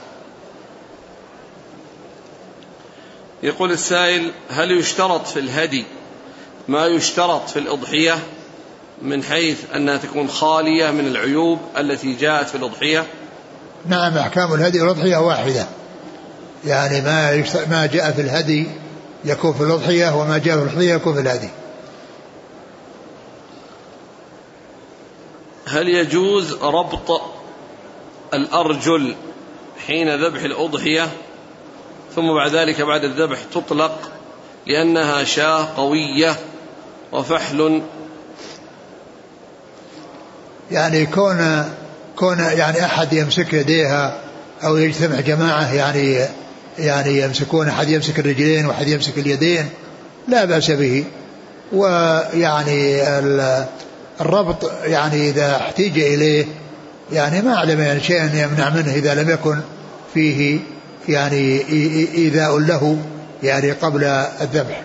يقول السائل: هل يشترط في الهدي ما يشترط في الأضحية من حيث أنها تكون خالية من العيوب التي جاءت في الأضحية؟ نعم، أحكام الهدي والأضحية واحدة، يعني ما جاء في الهدي يكون في الأضحية، وما جاء في الأضحية يكون في الهدي. هل يجوز ربط الأرجل حين ذبح الأضحية ثم بعد ذلك بعد الذبح تطلق لأنها شاة قوية وفحل. يعني كون يعني أحد يمسك يديها أو يجتمع جماعة يعني يمسكون، أحد يمسك الرجلين وأحد يمسك اليدين لا بأس به. ويعني الربط يعني إذا احتيج إليه يعني ما أعلم يعني شيئا يمنع منه إذا لم يكن فيه يعني إيذاء له يعني قبل الذبح.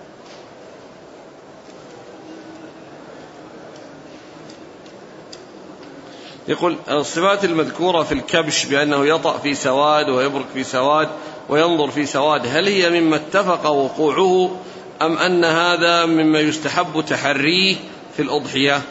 يقول الصفات المذكورة في الكبش بأنه يطأ في سواد ويبرك في سواد وينظر في سواد، هل هي مما اتفق وقوعه أم أن هذا مما يستحب تحريه في الأضحية؟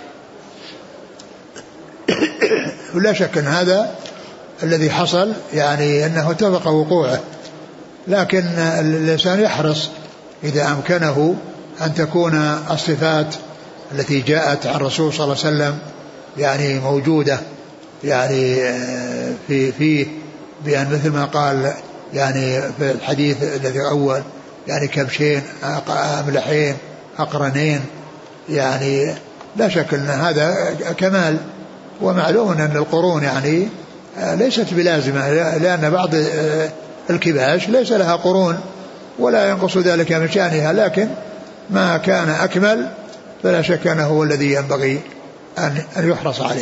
لا شك أن هذا الذي حصل يعني أنه اتفق وقوعه، لكن الإنسان يحرص إذا أمكنه أن تكون الصفات التي جاءت عن الرسول صلى الله عليه وسلم يعني موجودة يعني فيه بأن مثل ما قال يعني في الحديث الذي أول يعني كبشين أملحين أقرنين، يعني لا شك أن هذا كمال. ومعلوم أن القرون يعني ليست بلازمة، لأن بعض الكباش ليس لها قرون ولا ينقص ذلك من شأنها، لكن ما كان أكمل فلا شك أنه هو الذي ينبغي أن يحرص عليه.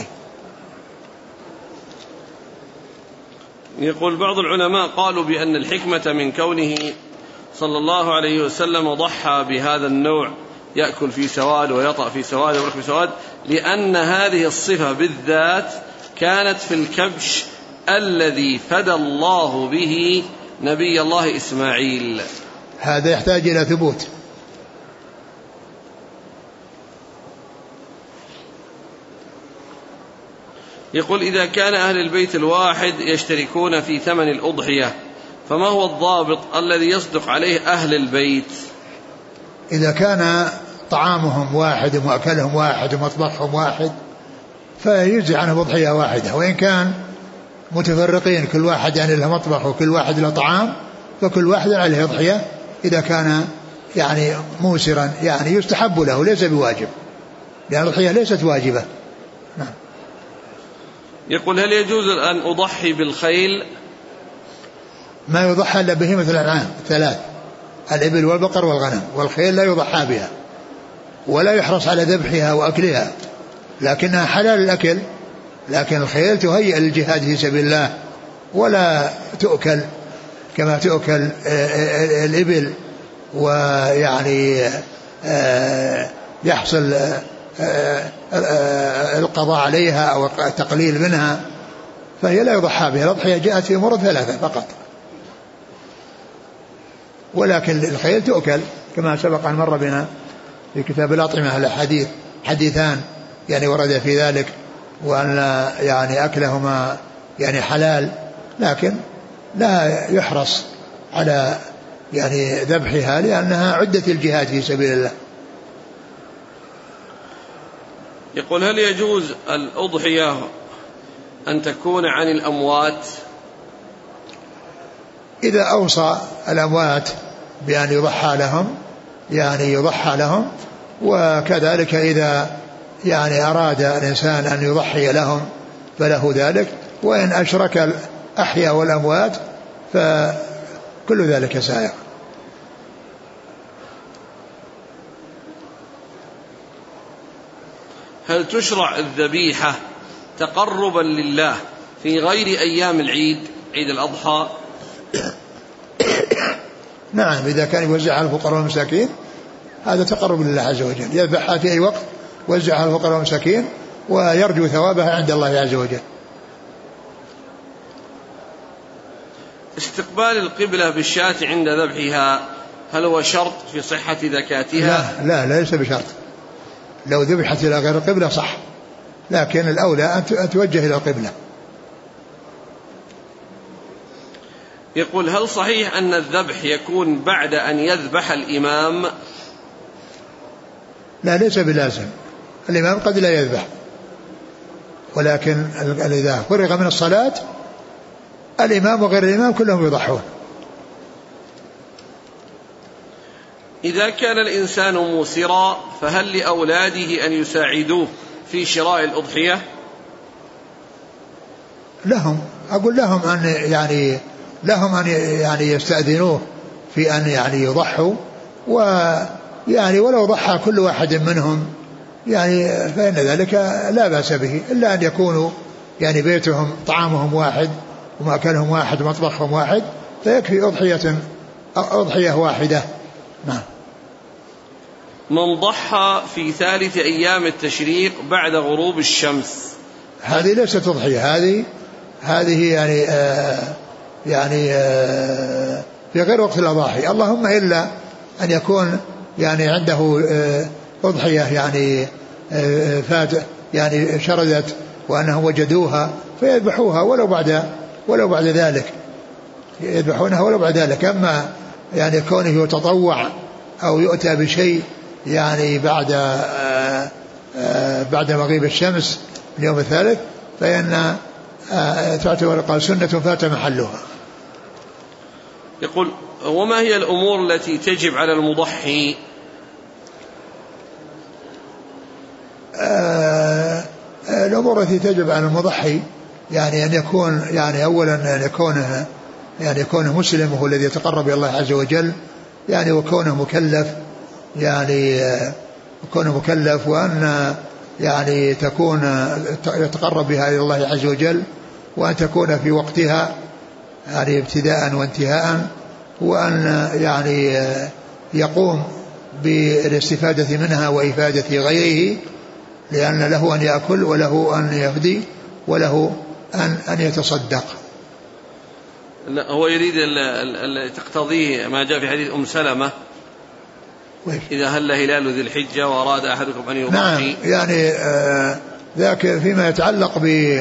يقول بعض العلماء قالوا بأن الحكمة من كونه صلى الله عليه وسلم ضحى بهذا النوع يأكل في سواد ويطأ في سواد ويبرك في سواد لأن هذه الصفة بالذات كانت في الكبش الذي فدى الله به نبي الله إسماعيل. هذا يحتاج إلى ثبوت. يقول إذا كان أهل البيت الواحد يشتركون في ثمن الأضحية فما هو الضابط الذي يصدق عليه أهل البيت؟ إذا كان طعامهم واحد ومأكلهم واحد ومطبخهم واحد فيجزي عنه أضحية واحدة، وإن كان متفرقين كل واحد يعني له مطبخ وكل واحد له طعام فكل واحد عليه أضحية إذا كان يعني موسرا يعني يستحب له ليس بواجب، لأن الأضحية ليست واجبة. نعم. يقول هل يجوز أن أضحي بالخيل؟ ما يضحى إلا بهيمة الأنعام ثلاث: الإبل والبقر والغنم، والخيل لا يضحى بها ولا يحرص على ذبحها وأكلها، لكنها حلال الأكل، لكن الخيل تهيئ للجهاد في سبيل الله ولا تؤكل كما تؤكل الإبل، ويعني يحصل القضاء عليها أو التقليل منها، فهي لا يضحى بها. الأضحية جاءت في أمور ثلاثة فقط، ولكن الخيل تؤكل كما سبق أن مر بنا في كتاب الأطعمة الحديث حديثان يعني ورد في ذلك، وأن يعني أكلهما يعني حلال، لكن لا يحرص على يعني ذبحها لأنها عدة الجهاد في سبيل الله. يقول هل يجوز الأضحية أن تكون عن الأموات؟ إذا أوصى الأموات بأن يضحى لهم يعني يضحى لهم، وكذلك إذا يعني أراد الإنسان أن يضحي لهم فله ذلك، وإن أشرك الأحياء والأموات فكل ذلك سائغ. هل تشرع الذبيحة تقربا لله في غير أيام العيد عيد الأضحى؟ نعم، إذا كان يوزع على الفقراء والمساكين هذا تقرب لله عز وجل، يذبحها في أي وقت وزعها على الفقراء والمساكين ويرجو ثوابها عند الله عز وجل. استقبال القبلة بالشاة عند ذبحها هل هو شرط في صحة زكاتها؟ لا ليس بشرط، لو ذبحت إلى غير القبلة صح، لكن الأولى أن توجه إلى القبلة. يقول هل صحيح أن الذبح يكون بعد أن يذبح الإمام؟ لا ليس بلازم، الإمام قد لا يذبح، ولكن إذا فرغ من الصلاة الإمام وغير الإمام كلهم يضحون. إذا كان الإنسان موسرا فهل لأولاده أن يساعدوه في شراء الأضحية؟ لهم، أقول لهم أن يعني يستأذنوه في أن يعني يضحوا، ويعني ولو ضحى كل واحد منهم يعني فإن ذلك لا بأس به، إلا أن يكونوا يعني بيتهم طعامهم واحد ومأكلهم واحد ومطبخهم واحد، فيكفي أضحية واحدة. نعم. من ضحى في ثالث أيام التشريق بعد غروب الشمس، هذه ليست أضحية، هذه يعني في غير وقت الأضاحي، اللهم إلا أن يكون يعني عنده أضحية يعني فات يعني شردت وأنهم وجدوها فيذبحوها ولو بعد ذلك، يذبحونها ولو بعد ذلك. أما يعني كونه يتطوع أو يؤتى بشيء يعني بعد مغيب الشمس اليوم الثالث فإن تعتبر قال سنة فات محلها. يقول: وما هي الأمور التي تجب على المضحي؟ الأمور التي تجب على المضحي يعني أن يكون يعني أولا أن يكون مسلم وهو الذي يتقرب إلى الله عز وجل، يعني وكونه مكلف يعني كونه مكلف، وأن يعني تكون يتقرب بها إلى الله عز وجل، وأن تكون في وقتها يعني ابتداء وانتهاء، وأن يعني يقوم بالاستفادة منها وإفادة غيره، لأن له أن يأكل وله أن يفدي وله أن يتصدق. لا، هو يريد تقتضيه ما جاء في حديث أم سلمة: إذا هل هلال ذي الحجة وأراد أحدكم أن يضحي. نعم، يعني ذاك فيما يتعلق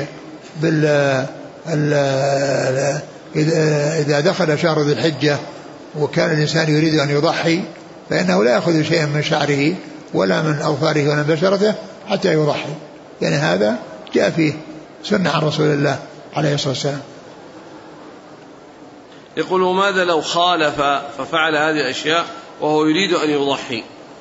إذا دخل شهر ذي الحجة وكان الإنسان يريد أن يضحي فإنه لا يأخذ شيئا من شعره ولا من أظفاره ولا من بشرته حتى يضحي، يعني هذا جاء فيه سنة عن رسول الله عليه الصلاة والسلام. يقول: وماذا لو خالف ففعل هذه الأشياء وهو يريد أن يضحي؟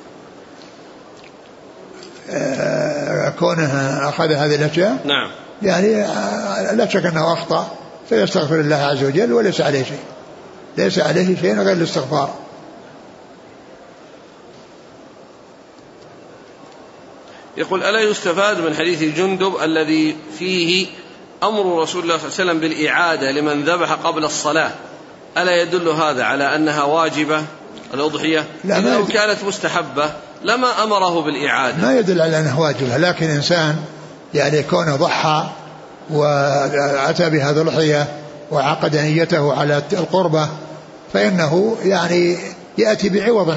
كونه أخذ هذه الأشياء نعم، يعني لا شك أنه أخطأ فيستغفر الله عز وجل وليس عليه شيء، ليس عليه شيء غير الاستغفار. يقول: ألا يستفاد من حديث جندب الذي فيه أمر رسول الله صلى الله عليه وسلم بالإعادة لمن ذبح قبل الصلاة، ألا يدل هذا على أنها واجبة الأضحية؟ لو كانت مستحبة لما أمره بالإعادة. ما يدل على أنها واجبة، لكن إنسان يعني كونه ضحى وأتى بهذا الأضحية وعقد نيته على القربة فإنه يعني يأتي بعوضا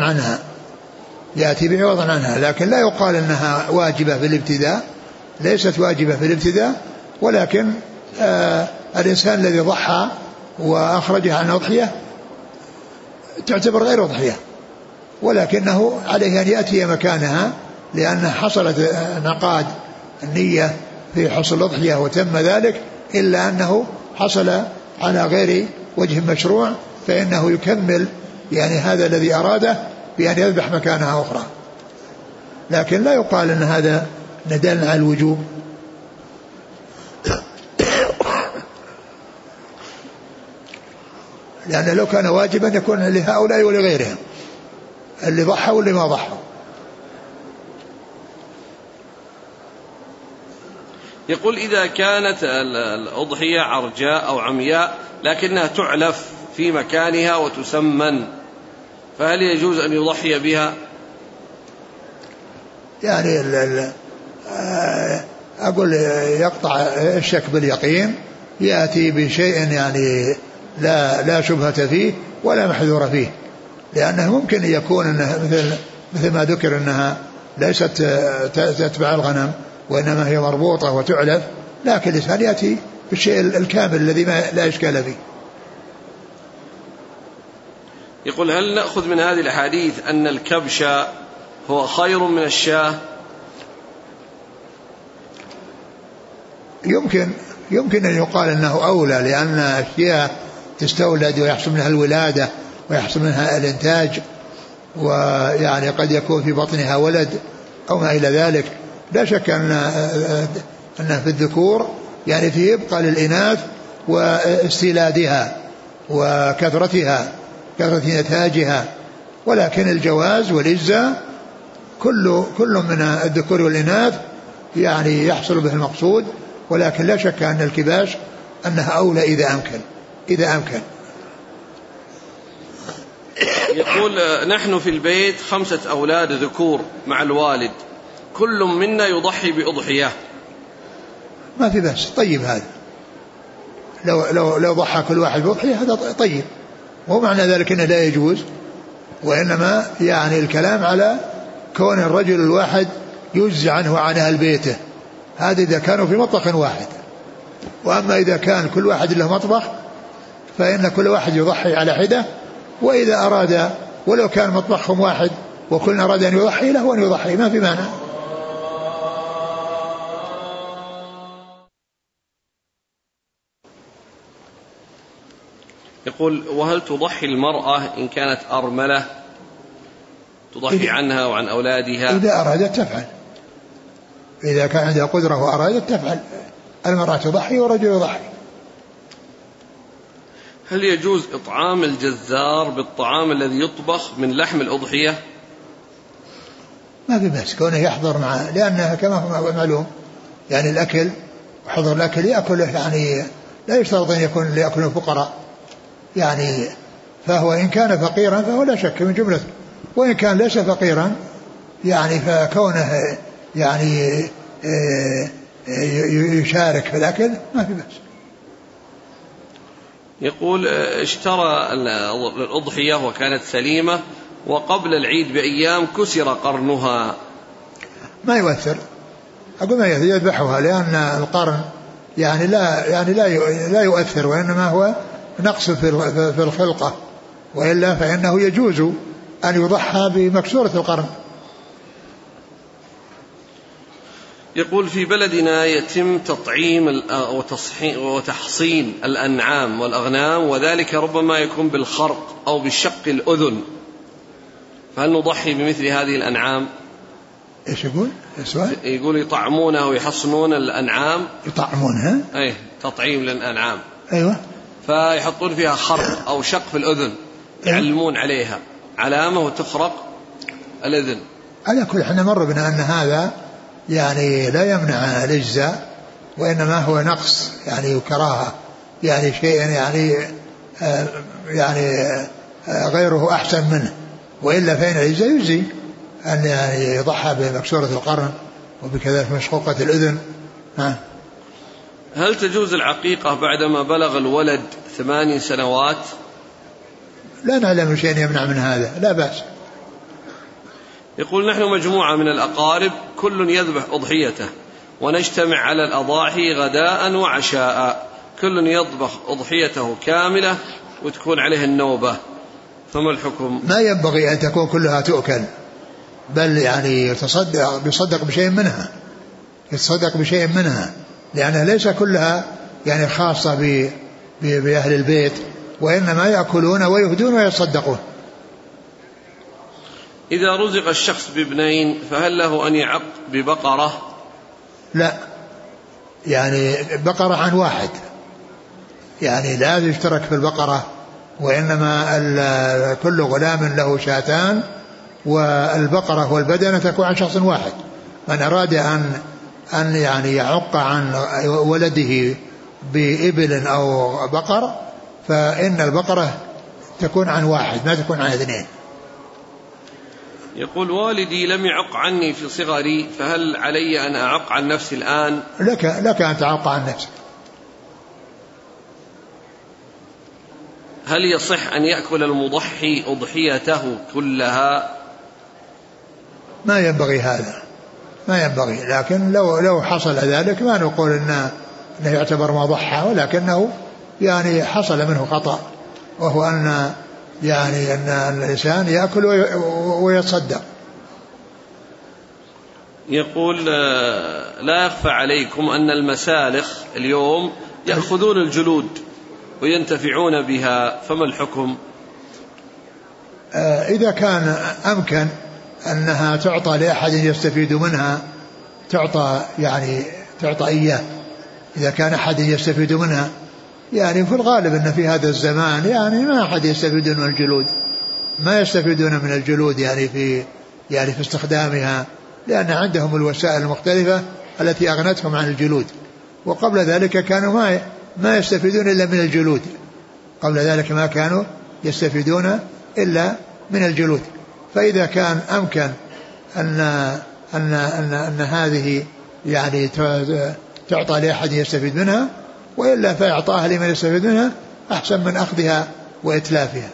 عنها، لكن لا يقال أنها واجبة في الابتداء، ليست واجبة في الابتداء، ولكن الإنسان الذي ضحى وأخرجها عن أضحية تعتبر غير أضحية، ولكنه عليه أن يأتي مكانها لأن حصلت نقاد النية في حصل الأضحية وتم ذلك، إلا أنه حصل على غير وجه مشروع فإنه يكمل يعني هذا الذي أراده بأن يذبح مكانها أخرى، لكن لا يقال أن هذا ندل على الوجوب. لأن لو كان واجبا يكون لهؤلاء ولغيرهم، اللي ضحى واللي ما ضحى. يقول: إذا كانت الأضحية عرجاء أو عمياء لكنها تعلف في مكانها وتسمن، فهل يجوز أن يضحي بها؟ يعني أقول يقطع الشك باليقين، يأتي بشيء يعني لا شبهة فيه ولا محذور فيه، لأنه ممكن يكون أنها مثل ما ذكر أنها ليست تتبع الغنم وإنما هي مربوطة وتعلف، لكن الإنسان يأتي بالشيء الكامل الذي لا إشكال فيه. يقول: هل نأخذ من هذه الأحاديث أن الكبش هو خير من الشاة؟ يمكن أن يقال أنه أولى، لأن الشياه تستولد ويحصل منها الولادة ويحصل منها الإنتاج، ويعني قد يكون في بطنها ولد أو ما إلى ذلك. لا شك أن في الذكور يعني فيه يبقى للإناث واستيلادها وكثرتها، كثرة نتاجها، ولكن الجواز والإجزاء كل من الذكور والإناث يعني يحصل به المقصود، ولكن لا شك أن الكباش أنها أولى إذا أمكن. يقول نحن في البيت 5 أولاد ذكور مع الوالد، كل منا يضحي بأضحية. ما في بس، طيب هذا لو ضحى كل واحد بأضحية هذا طيب، وهو معنى ذلك أنه لا يجوز، وإنما يعني الكلام على كون الرجل الواحد يجزي عنه عن أهل بيته، هذا إذا كانوا في مطبخ واحد. وأما إذا كان كل واحد له مطبخ فإن كل واحد يضحي على حدة، وإذا أراد ولو كان مطبخهم واحد وكل أراد أن يضحي له أن يضحي، ما في مانع. يقول وهل تضحي المرأة إن كانت أرملة، تضحي عنها وعن أولادها؟ إذا أرادت تفعل، إذا كان عندها قدرة وأرادت تفعل. المرأة تضحي والرجل يضحي. هل يجوز إطعام الجزار بالطعام الذي يطبخ من لحم الأضحية؟ ما في بس كونه يحضر معه، لأنها كما هو معلوم يعني الأكل وحضر الأكل يأكله، يعني لا يشترط أن يكون ليأكل الفقراء يعني، فهو إن كان فقيرا فهو لا شك من جملة، وإن كان ليس فقيرا يعني فكونه يعني يشارك في الأكل ما في بس. يقول اشترى الأضحية وكانت سليمة وقبل العيد بأيام كسر قرنها، ما يؤثر، أقول ما يذبحها، لأن القرن يعني لا يؤثر، وإنما هو نقص في الخلقة، وإلا فإنه يجوز أن يضحى بمكسورة القرن. يقول في بلدنا يتم تطعيم وتحصين الأنعام والأغنام، وذلك ربما يكون بالخرق أو بشق الأذن، فهل نضحي بمثل هذه الأنعام؟ إيش يقول السؤال؟ يقول يطعمونها ويحصنون الأنعام. يطعمونها؟ أي تطعيم للأنعام. أيوة. فيحطون فيها خرق أو شق في الأذن، يعلمون عليها علامة وتخرق الأذن. على كل حين مر بنا أن هذا يعني لا يمنع الإجزاء، وإنما هو نقص يعني وكراهة، يعني شيء يعني غيره أحسن منه، وإلا فإن الإجزاء يجزي أن يعني يضحى بمكسورة القرن وبكذلك مشقوقة الأذن. هل تجوز العقيقة بعدما بلغ الولد 8 سنوات؟ لا نعلم شيء يمنع من هذا، لا بأس. يقول نحن مجموعة من الأقارب كل يذبح أضحيته، ونجتمع على الأضاحي غداء وعشاء، كل يطبخ أضحيته كاملة وتكون عليه النوبة، فما الحكم؟ ما ينبغي أن تكون كلها تؤكل، بل يعني يتصدق بشيء منها، لأنها ليس كلها يعني خاصة بأهل البيت، وإنما يأكلون ويهدون ويصدقون. إذا رزق الشخص بابنين فهل له أن يعق ببقرة؟ لا، يعني بقرة عن واحد، يعني لا يشترك في البقرة، وإنما كل غلام له شاتان، والبقرة والبدنة تكون عن شخص واحد. من أراد أن يعني يعق عن ولده بإبل أو بقر فإن البقرة تكون عن واحد، ما تكون عن 2. يقول والدي لم يعق عني في صغري، فهل علي أن أعق عن نفسي الآن؟ لك أن تعق عن نفسك. هل يصح أن يأكل المضحي أضحيته كلها؟ ما ينبغي هذا، ما ينبغي، لكن لو حصل ذلك ما نقول إنه يعتبر ما ضحى، ولكنه يعني حصل منه خطأ، وهو أن يعني أن الإنسان يأكل ويتصدق. يقول لا يخفى عليكم أن المسالخ اليوم يأخذون الجلود وينتفعون بها، فما الحكم؟ إذا كان أمكن أنها تعطى لأحد يستفيد منها تعطى إياه، إذا كان أحد يستفيد منها. يعني في الغالب أن في هذا الزمان يعني ما أحد يستفيد من الجلود، ما يستفيدون من الجلود يعني في استخدامها، لأن عندهم الوسائل المختلفة التي أغنتهم عن الجلود. وقبل ذلك كانوا ما يستفيدون إلا من الجلود، قبل ذلك ما كانوا يستفيدون إلا من الجلود. فإذا كان أمكن أن هذه يعني تعطى لأحد يستفيد منها، وإلا فإعطاها لمن يستفيد منها أحسن من أخذها وإتلافها.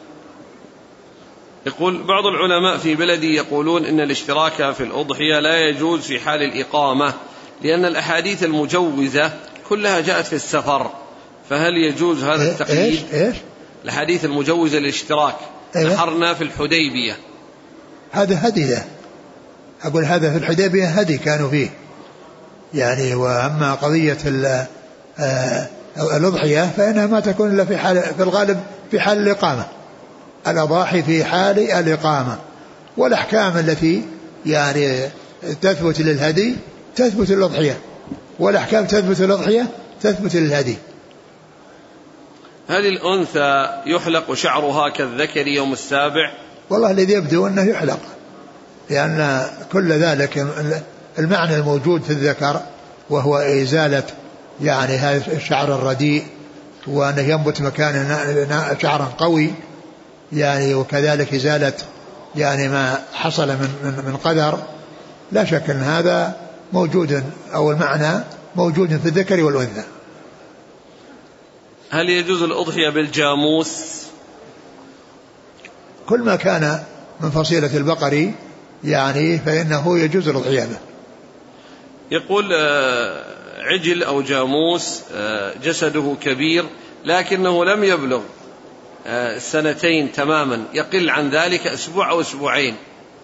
يقول بعض العلماء في بلدي يقولون إن الاشتراك في الأضحية لا يجوز في حال الإقامة، لأن الأحاديث المجوزة كلها جاءت في السفر، فهل يجوز هذا التقييد؟ إيش؟ الحديث المجوز للاشتراك. نحرنا في الحديبية، هذا هدي له، أقول هذا في الحديبية هدي كانوا فيه يعني. وأما قضية الأضحية فإنها ما تكون إلا في الغالب في حال الإقامة، الأضاحي في حال الإقامة، والأحكام التي يعني تثبت للهدي تثبت للأضحية، والأحكام تثبت للأضحية تثبت للهدي. هل الأنثى يحلق شعرها كالذكر يوم السابع؟ والله الذي يبدو أنه يحلق، لأن كل ذلك المعنى الموجود في الذكر وهو إزالة يعني هذا الشعر الرديء، وأنه ينبت مكانه شعرا قوي يعني، وكذلك إزالة يعني ما حصل من قدر. لا شك أن هذا موجود، أو المعنى موجود في الذكر والأنثى. هل يجوز الأضحية بالجاموس؟ كل ما كان من فصيلة البقر يعني فإنه يجوز الأضحية به. يقول عجل أو جاموس جسده كبير لكنه لم يبلغ 2 تماما، يقل عن ذلك أسبوع أو أسبوعين.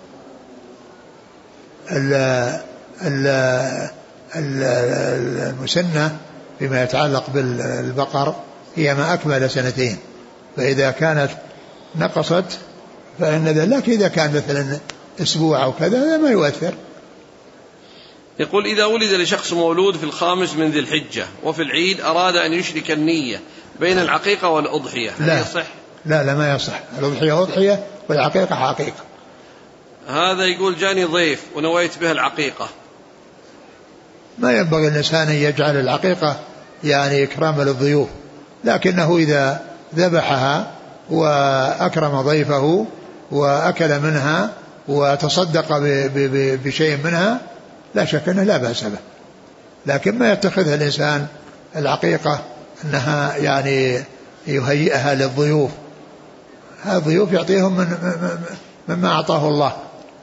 المسنة فيما يتعلق بالبقر هي ما أكمل 2، فإذا كانت نقصت فإن ذلك، إذا كان مثلا أسبوع أو كذا ما يؤثر. يقول إذا ولد لشخص مولود في 5 من ذي الحجة وفي العيد أراد أن يشرك النية بين العقيقة والأضحية، هل يصح؟ لا ما يصح، الأضحية أضحية والعقيقة حقيقة. هذا يقول جاني ضيف ونويت به العقيقة. ما ينبغي الإنسان أن يجعل العقيقة يعني إكرام للضيوف، لكنه إذا ذبحها وأكرم ضيفه وأكل منها وتصدق بشيء منها لا شك أنه لا بأس به. لكن ما يتخذها الإنسان العقيقة أنها يعني يهيئها للضيوف، هذا الضيوف يعطيهم مما أعطاه الله.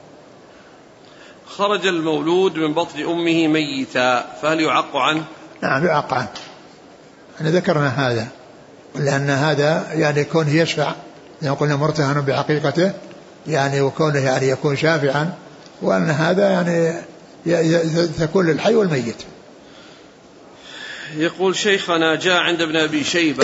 خرج المولود من بطن أمه ميتا فهل يعق عنه؟ نعم يعق عنه، أنا ذكرنا هذا، لأن هذا يعني كونه يشفع، يعني قلنا مرتهن بعقيقته يعني، وكونه يعني يكون شافعا، وأن هذا يعني تكون للحي والميت. يقول شيخنا جاء عند ابن أبي شيبة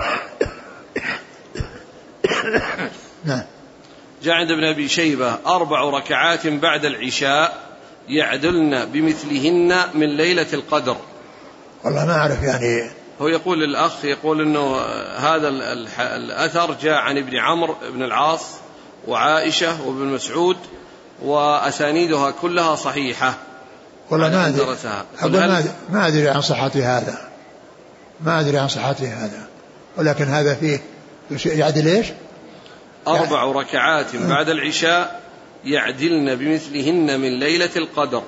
نعم، جاء عند ابن أبي شيبة 4 ركعات بعد العشاء يعدلن بمثلهن من ليلة القدر. والله ما أعرف يعني. هو يقول للأخ يقول أنه هذا الأثر جاء عن ابن عمرو بن العاص وعائشة وابن مسعود وأسانيدها كلها صحيحة. والله ما أدري عن صحة هذا، ما أدري عن صحة هذا، ولكن هذا فيه يعدل إيش؟ 4 ركعات بعد العشاء يعدلن بمثلهن من ليلة القدر.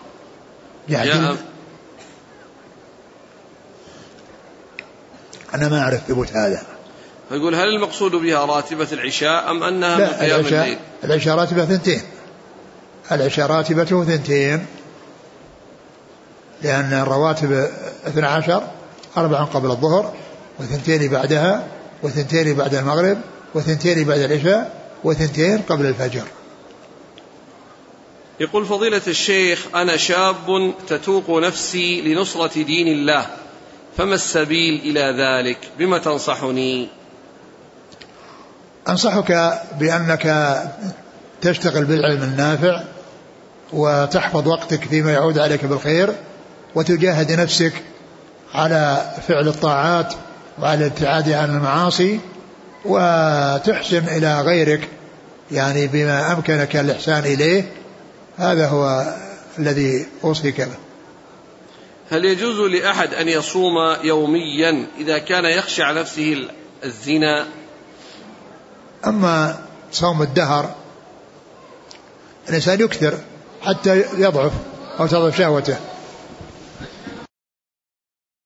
أنا ما أعرف ثبوت هذا. فيقول هل المقصود بها راتبة العشاء أم أنها من قيام الليل؟ العشاء راتبة 2، العشاء راتبته 2، لأن الرواتب 12 4 قبل الظهر و2 بعدها و2 بعد المغرب و2 بعد العشاء و2 قبل الفجر. يقول فضيلة الشيخ أنا شاب تتوق نفسي لنصرة دين الله، فما السبيل إلى ذلك؟ بما تنصحني؟ أنصحك بأنك تشتغل بالعلم النافع وتحفظ وقتك فيما يعود عليك بالخير، وتجاهد نفسك على فعل الطاعات وعلى الابتعاد عن المعاصي، وتحسن إلى غيرك يعني بما أمكنك الإحسان إليه. هذا هو الذي أوصيك به. هل يجوز لأحد أن يصوم يوميا إذا كان يخشى على نفسه الزنا؟ أما صوم الدهر الإنسان يكثر حتى يضعف أو تضعف شهوته.